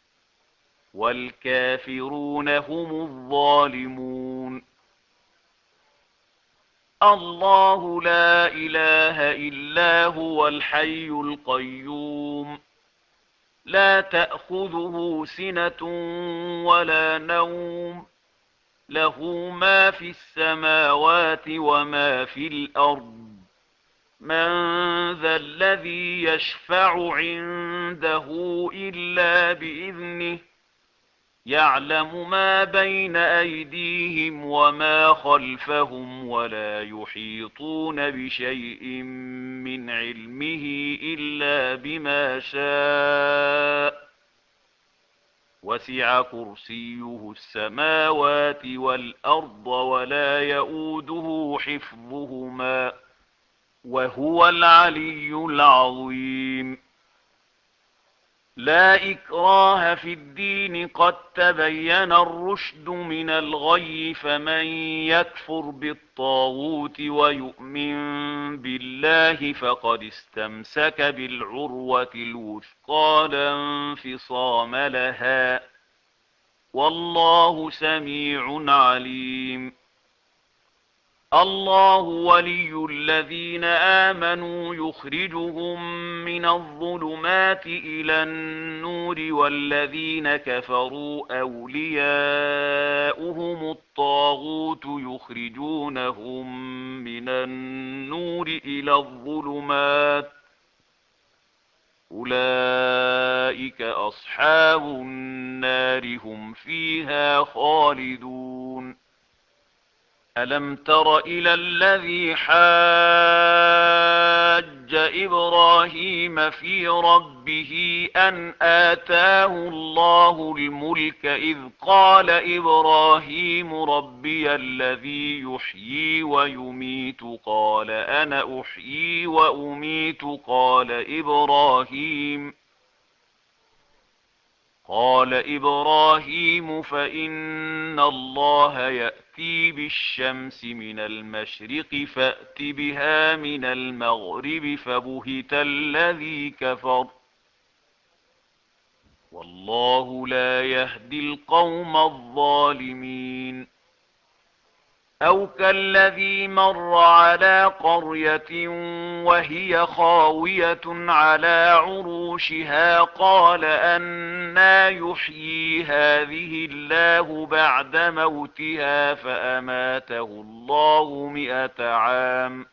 والكافرون هم الظالمون الله لا إله إلا هو الحي القيوم لا تأخذه سنة ولا نوم له ما في السماوات وما في الأرض من ذا الذي يشفع عنده إلا بإذنه يعلم ما بين أيديهم وما خلفهم ولا يحيطون بشيء من علمه إلا بما شاء وسع كرسيه السماوات والأرض ولا يئوده حفظهما وهو العلي العظيم. لا إكراه في الدين قد تبين الرشد من الغي فمن يكفر بالطاغوت ويؤمن بالله فقد استمسك بالعروة الوثقى لا انفصام لها والله سميع عليم. الله ولي الذين آمنوا يخرجهم من الظلمات إلى النور والذين كفروا أولياؤهم الطاغوت يخرجونهم من النور إلى الظلمات أولئك أصحاب النار هم فيها خالدون. ألم تر إلى الذي حاج إبراهيم في ربه أن آتاه الله الملك إذ قال إبراهيم ربي الذي يحيي ويميت قال أنا أحيي وأميت قال إبراهيم قال إبراهيم فإن الله يأتي بالشمس من المشرق فأت بها من المغرب فبهت الذي كفر والله لا يهدي القوم الظالمين. أو كالذي مر على قرية وهي خاوية على عروشها قال أنى يحيي هذه الله بعد موتها فأماته الله مئة عام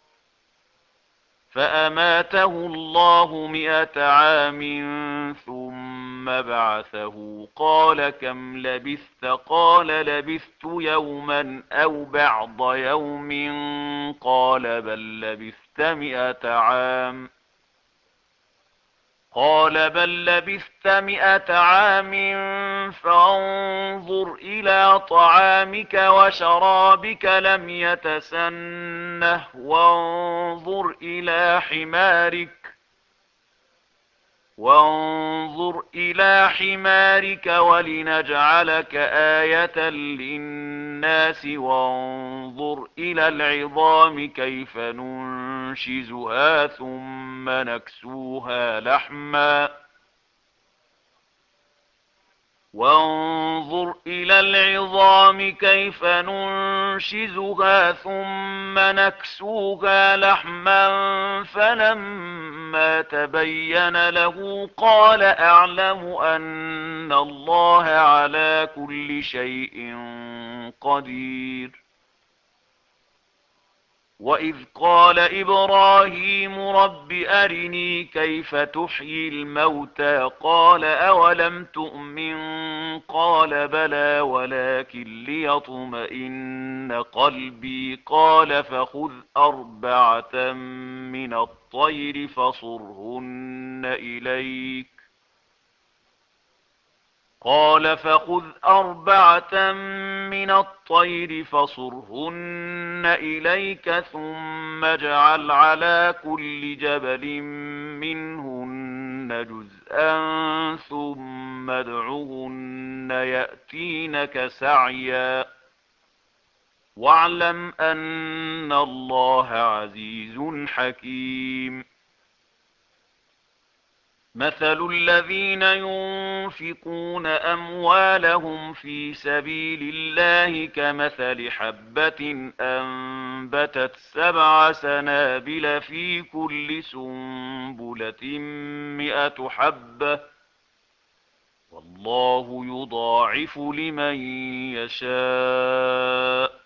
فأماته الله مئة عام ثم بعثه قال كم لبثت قال لبثت يوما أو بعض يوم قال بل لبثت مئة عام قال بل لبثت مئة عام فانظر إلى طعامك وشرابك لم يتسنه وانظر إلى حمارك وانظر إلى حمارك ولنجعلك آية للناس وانظر إلى العظام كيف ننشزها ثم نكسوها لحما وانظر إلى العظام كيف ننشزها ثم نكسوها لحما فلما تبين له قال أعلم أن الله على كل شيء قدير. وإذ قال إبراهيم رب أرني كيف تحيي الموتى قال أولم تؤمن قال بلى ولكن ليطمئن قلبي قال فخذ أربعة من الطير فصرهن إليك قال فخذ أربعة من الطير فصرهن إليك ثم اجعل على كل جبل منهن جزءا ثم ادعهن يأتينك سعيا واعلم أن الله عزيز حكيم. مثل الذين ينفقون أموالهم في سبيل الله كمثل حبة أنبتت سبع سنابل في كل سنبلة مئة حبة والله يضاعف لمن يشاء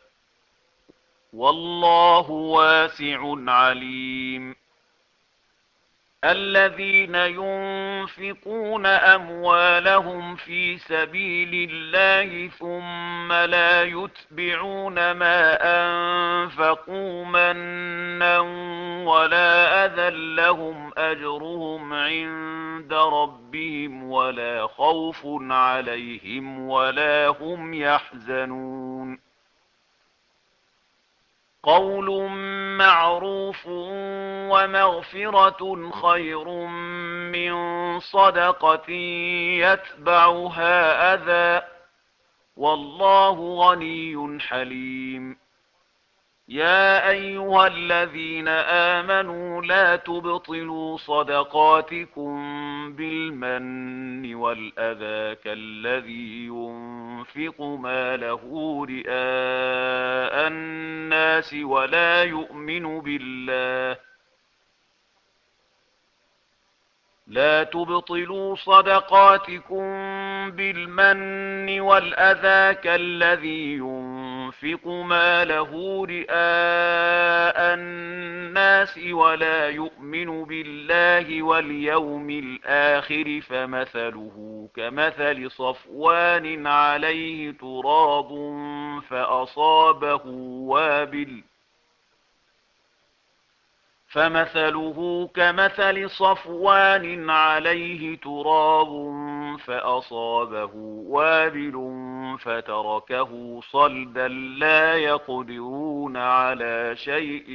والله واسع عليم. الذين ينفقون أموالهم في سبيل الله ثم لا يتبعون ما أنفقوا منا ولا أذى لهم أجرهم عند ربهم ولا خوف عليهم ولا هم يحزنون قول معروف ومغفرة خير من صدقة يتبعها أذى والله غني حليم يا أيها الذين آمنوا لا تبطلوا صدقاتكم بالمن والأذى كالذي ينفق ماله رئاء الناس ولا يؤمن بالله لا تبطلوا صدقاتكم بالمن والأذى كالذي ينفق ماله رئاء الناس ولا يؤمن بالله واليوم الآخر فمثله كمثل صفوان عليه تراب فأصابه وابل فمثله كمثل صفوان عليه تراب فأصابه وابل فتركه صلدا لا يقدرون على شيء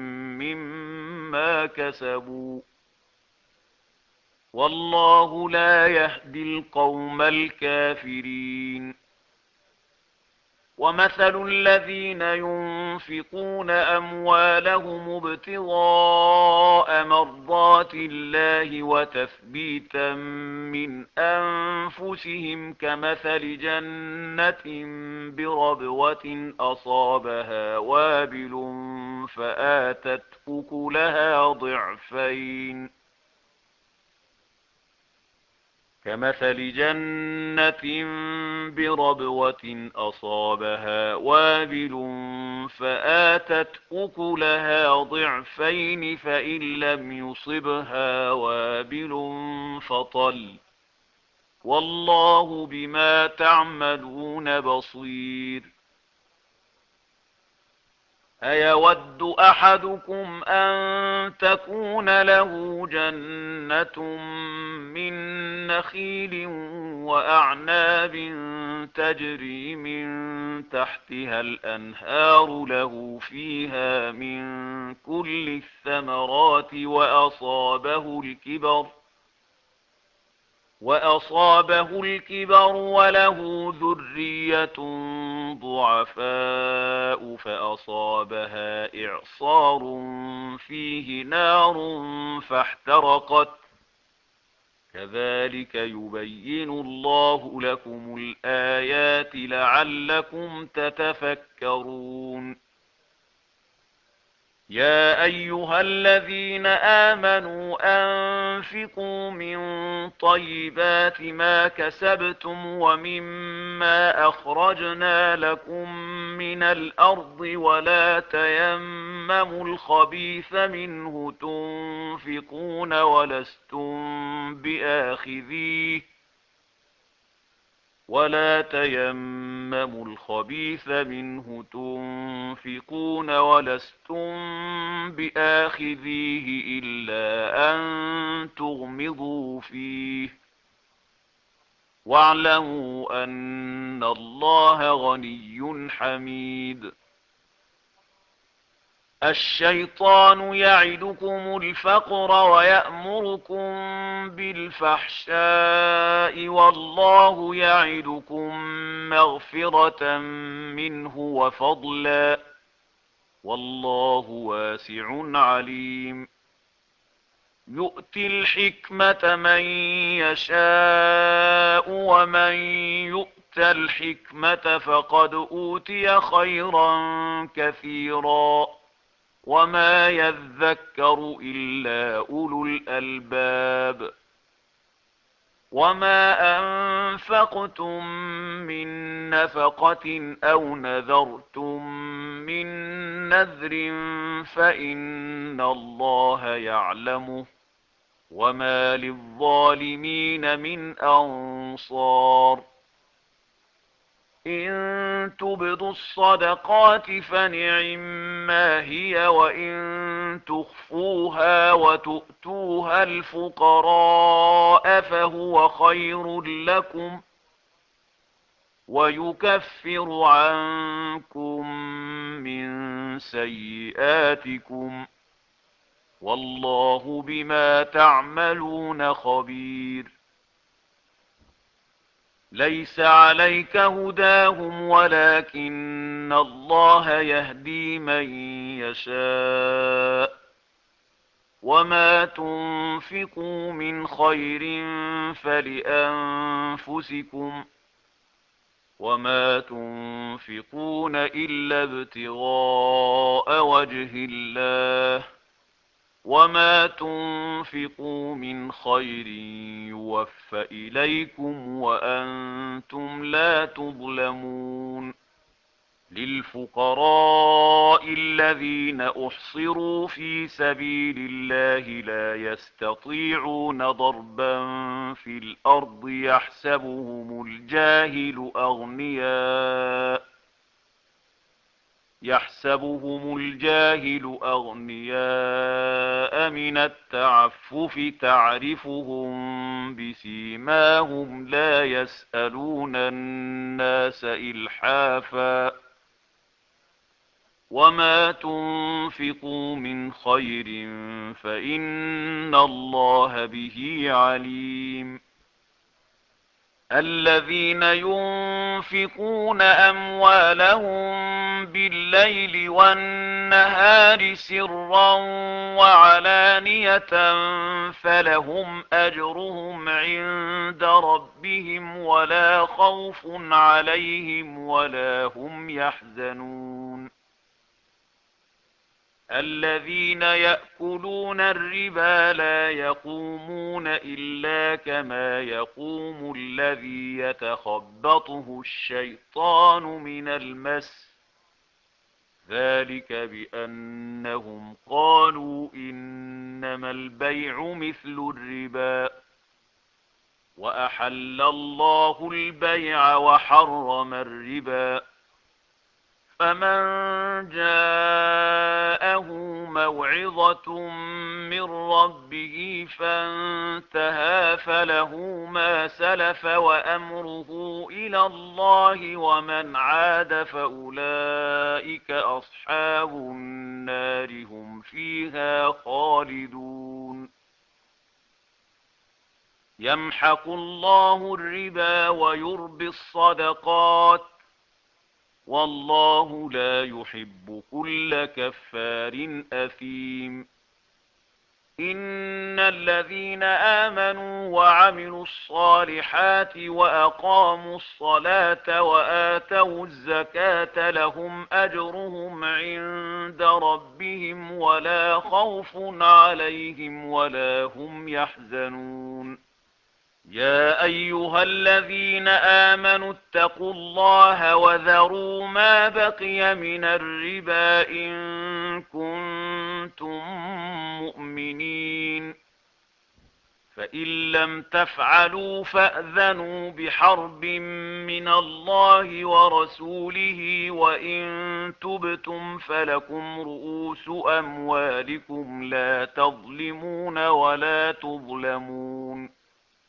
مما كسبوا والله لا يهدي القوم الكافرين ومثل الذين ينفقون أموالهم ابتغاء مرضات الله وتثبيتا من أنفسهم كمثل جنة بربوة أصابها وابل فآتت أكلها ضعفين كمثل جنة بربوة أصابها وابل فآتت أكلها ضعفين فإن لم يصبها وابل فطل والله بما تعملون بصير أيود أحدكم أن تكون له جنة من نخيل وأعناب تجري من تحتها الأنهار له فيها من كل الثمرات وأصابه الكبر وأصابه الكبر وله ذرية ضعفاء فأصابها إعصار فيه نار فاحترقت كذلك يبين الله لكم الآيات لعلكم تتفكرون يا أيها الذين آمنوا أنفقوا من طيبات ما كسبتم ومما أخرجنا لكم من الأرض ولا تيمموا الخبيث منه تنفقون ولستم بآخذيه ولا تيمموا الخبيث منه تنفقون ولستم بآخذيه إلا أن تغمضوا فيه واعلموا أن الله غني حميد الشيطان يعدكم الفقر ويأمركم بالفحشاء والله يعدكم مغفرة منه وفضلا والله واسع عليم يؤتي الحكمة من يشاء ومن يؤت الحكمة فقد أوتي خيرا كثيرا وما يذكر إلا أولو الألباب وما أنفقتم من نفقة أو نذرتم من نذر فإن الله يعلمه وما للظالمين من أنصار. إن تبدوا الصدقات فنعما هي، وإن تخفوها وتؤتوها الفقراء فهو خير لكم، ويكفر عنكم من سيئاتكم، والله بما تعملون خبير. ليس عليك هداهم ولكن الله يهدي من يشاء، وما تنفقوا من خير فلأنفسكم، وما تنفقون إلا ابتغاء وجه الله، وما تنفقوا من خير يوفى إليكم وأنتم لا تظلمون. للفقراء الذين أحصروا في سبيل الله لا يستطيعون ضربا في الأرض يحسبهم الجاهل أغنياء يحسبهم الجاهل أغنياء من التعفف تعرفهم بسيماهم لا يسألون الناس إلحافا، وما تنفقوا من خير فإن الله به عليم. الذين ينفقون أموالهم بالليل والنهار سرا وعلانية فلهم أجرهم عند ربهم ولا خوف عليهم ولا هم يحزنون. الذين يأكلون الربا لا يقومون إلا كما يقوم الذي يتخبطه الشيطان من المس، ذلك بأنهم قالوا إنما البيع مثل الربا، وأحل الله البيع وحرم الربا. فمن جاءه موعظة من ربه فانتهى فله ما سلف وأمره إلى الله، ومن عاد فأولئك أصحاب النار هم فيها خالدون. يمحق الله الربا ويربي الصدقات، والله لا يحب كل كفار أثيم. إن الذين آمنوا وعملوا الصالحات وأقاموا الصلاة وآتوا الزكاة لهم أجرهم عند ربهم ولا خوف عليهم ولا هم يحزنون. يا أيها الذين آمنوا اتقوا الله وذروا ما بقي من الربا إن كنتم مؤمنين، فإن لم تفعلوا فأذنوا بحرب من الله ورسوله، وإن تبتم فلكم رؤوس أموالكم لا تظلمون ولا تظلمون.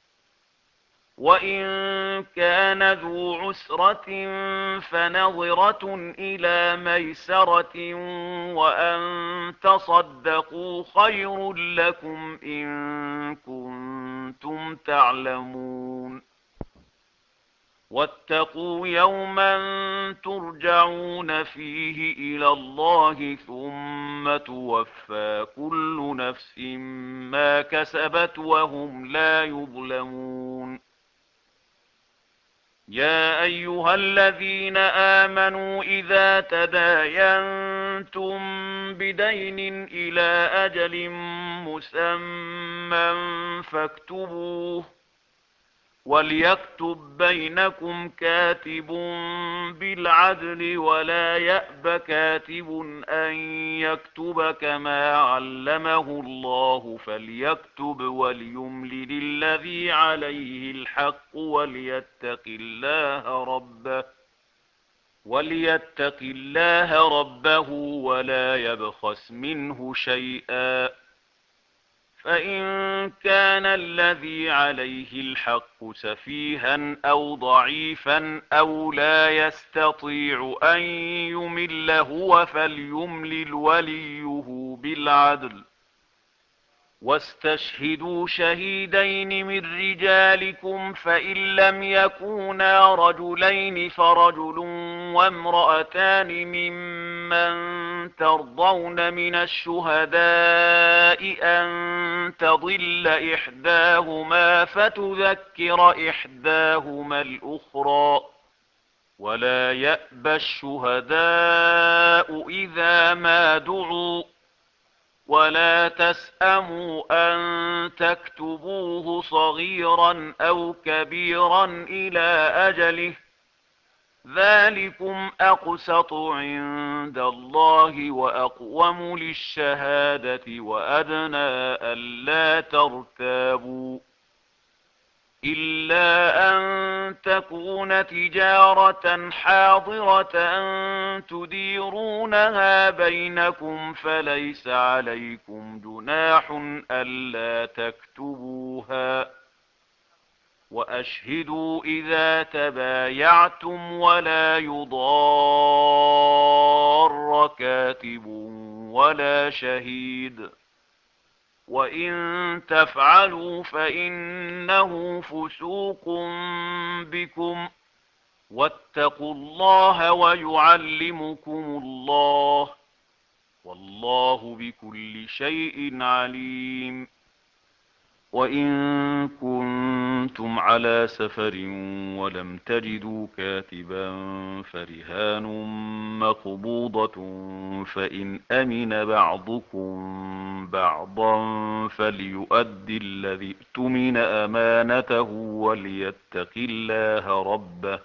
وإن كان ذو عسرة فنظرة إلى ميسرة وأن تصدقوا خير لكم إن كنتم تعلمون. واتقوا يوما ترجعون فيه إلى الله ثم توفى كل نفس ما كسبت وهم لا يظلمون. يا أيها الذين آمنوا إذا تداينتم بدين إلى أجل مسمى فاكتبوه، وليكتب بينكم كاتب بالعدل ولا يأب كاتب أن يكتب كما علمه الله فليكتب وليملل الذي عليه الحق وليتق الله ربه وليتق الله ربه ولا يبخس منه شيئا فإن كان الذي عليه الحق سفيها أو ضعيفا أو لا يستطيع أن يمل هو فليملل وليه بالعدل واستشهدوا شهيدين من رجالكم فإن لم يكونا رجلين فرجل وامرأتان ممن ترضون من الشهداء أن تضل إحداهما فتذكر إحداهما الأخرى ولا يأبى الشهداء إذا ما دعوا ولا تسأموا أن تكتبوه صغيرا أو كبيرا إلى أجله ذلكم أقسط عند الله وأقوم للشهادة وأدنى ألا ترتابوا إلا أن تكون تجارة حاضرة تديرونها بينكم فليس عليكم جناح ألا تكتبوها وأشهدوا إذا تبايعتم ولا يضار كاتب ولا شهيد وإن تفعلوا فإنه فسوق بكم واتقوا الله ويعلمكم الله والله بكل شيء عليم وإن كنتم على سفر ولم تجدوا كاتبا فرهان مقبوضة فإن أمن بعضكم بعضا فليؤدي الذي اؤتمن أمانته وليتق الله ربه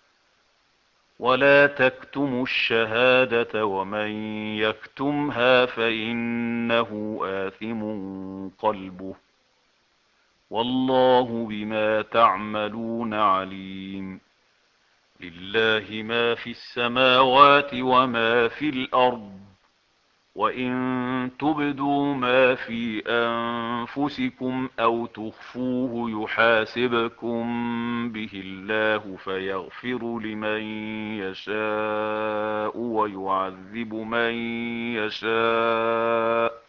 ولا تكتموا الشهادة ومن يكتمها فإنه آثم قلبه والله بما تعملون عليم لله ما في السماوات وما في الأرض وإن تبدوا ما في أنفسكم أو تخفوه يحاسبكم به الله فيغفر لمن يشاء ويعذب من يشاء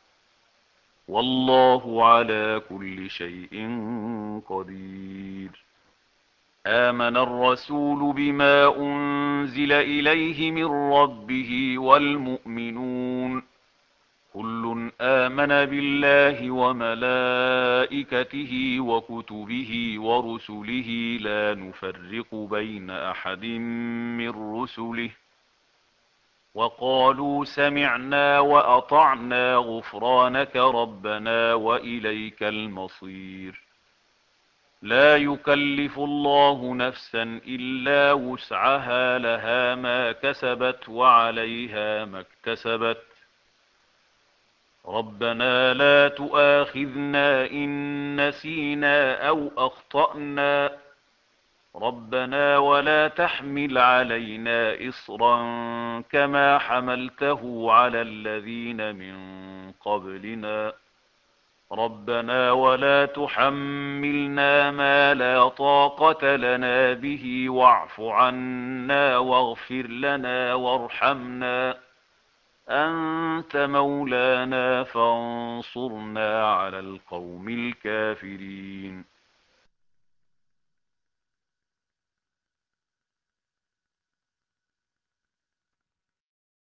والله على كل شيء قدير آمن الرسول بما أنزل إليه من ربه والمؤمنون كل آمن بالله وملائكته وكتبه ورسله لا نفرق بين أحد من رسله وقالوا سمعنا وأطعنا غفرانك ربنا وإليك المصير لا يكلف الله نفسا إلا وسعها لها ما كسبت وعليها ما اكتسبت ربنا لا تؤاخذنا إن نسينا أو أخطأنا ربنا ولا تحمل علينا إصرا كما حملته على الذين من قبلنا ربنا ولا تحملنا ما لا طاقة لنا به واعف عنا واغفر لنا وارحمنا أنت مولانا فانصرنا على القوم الكافرين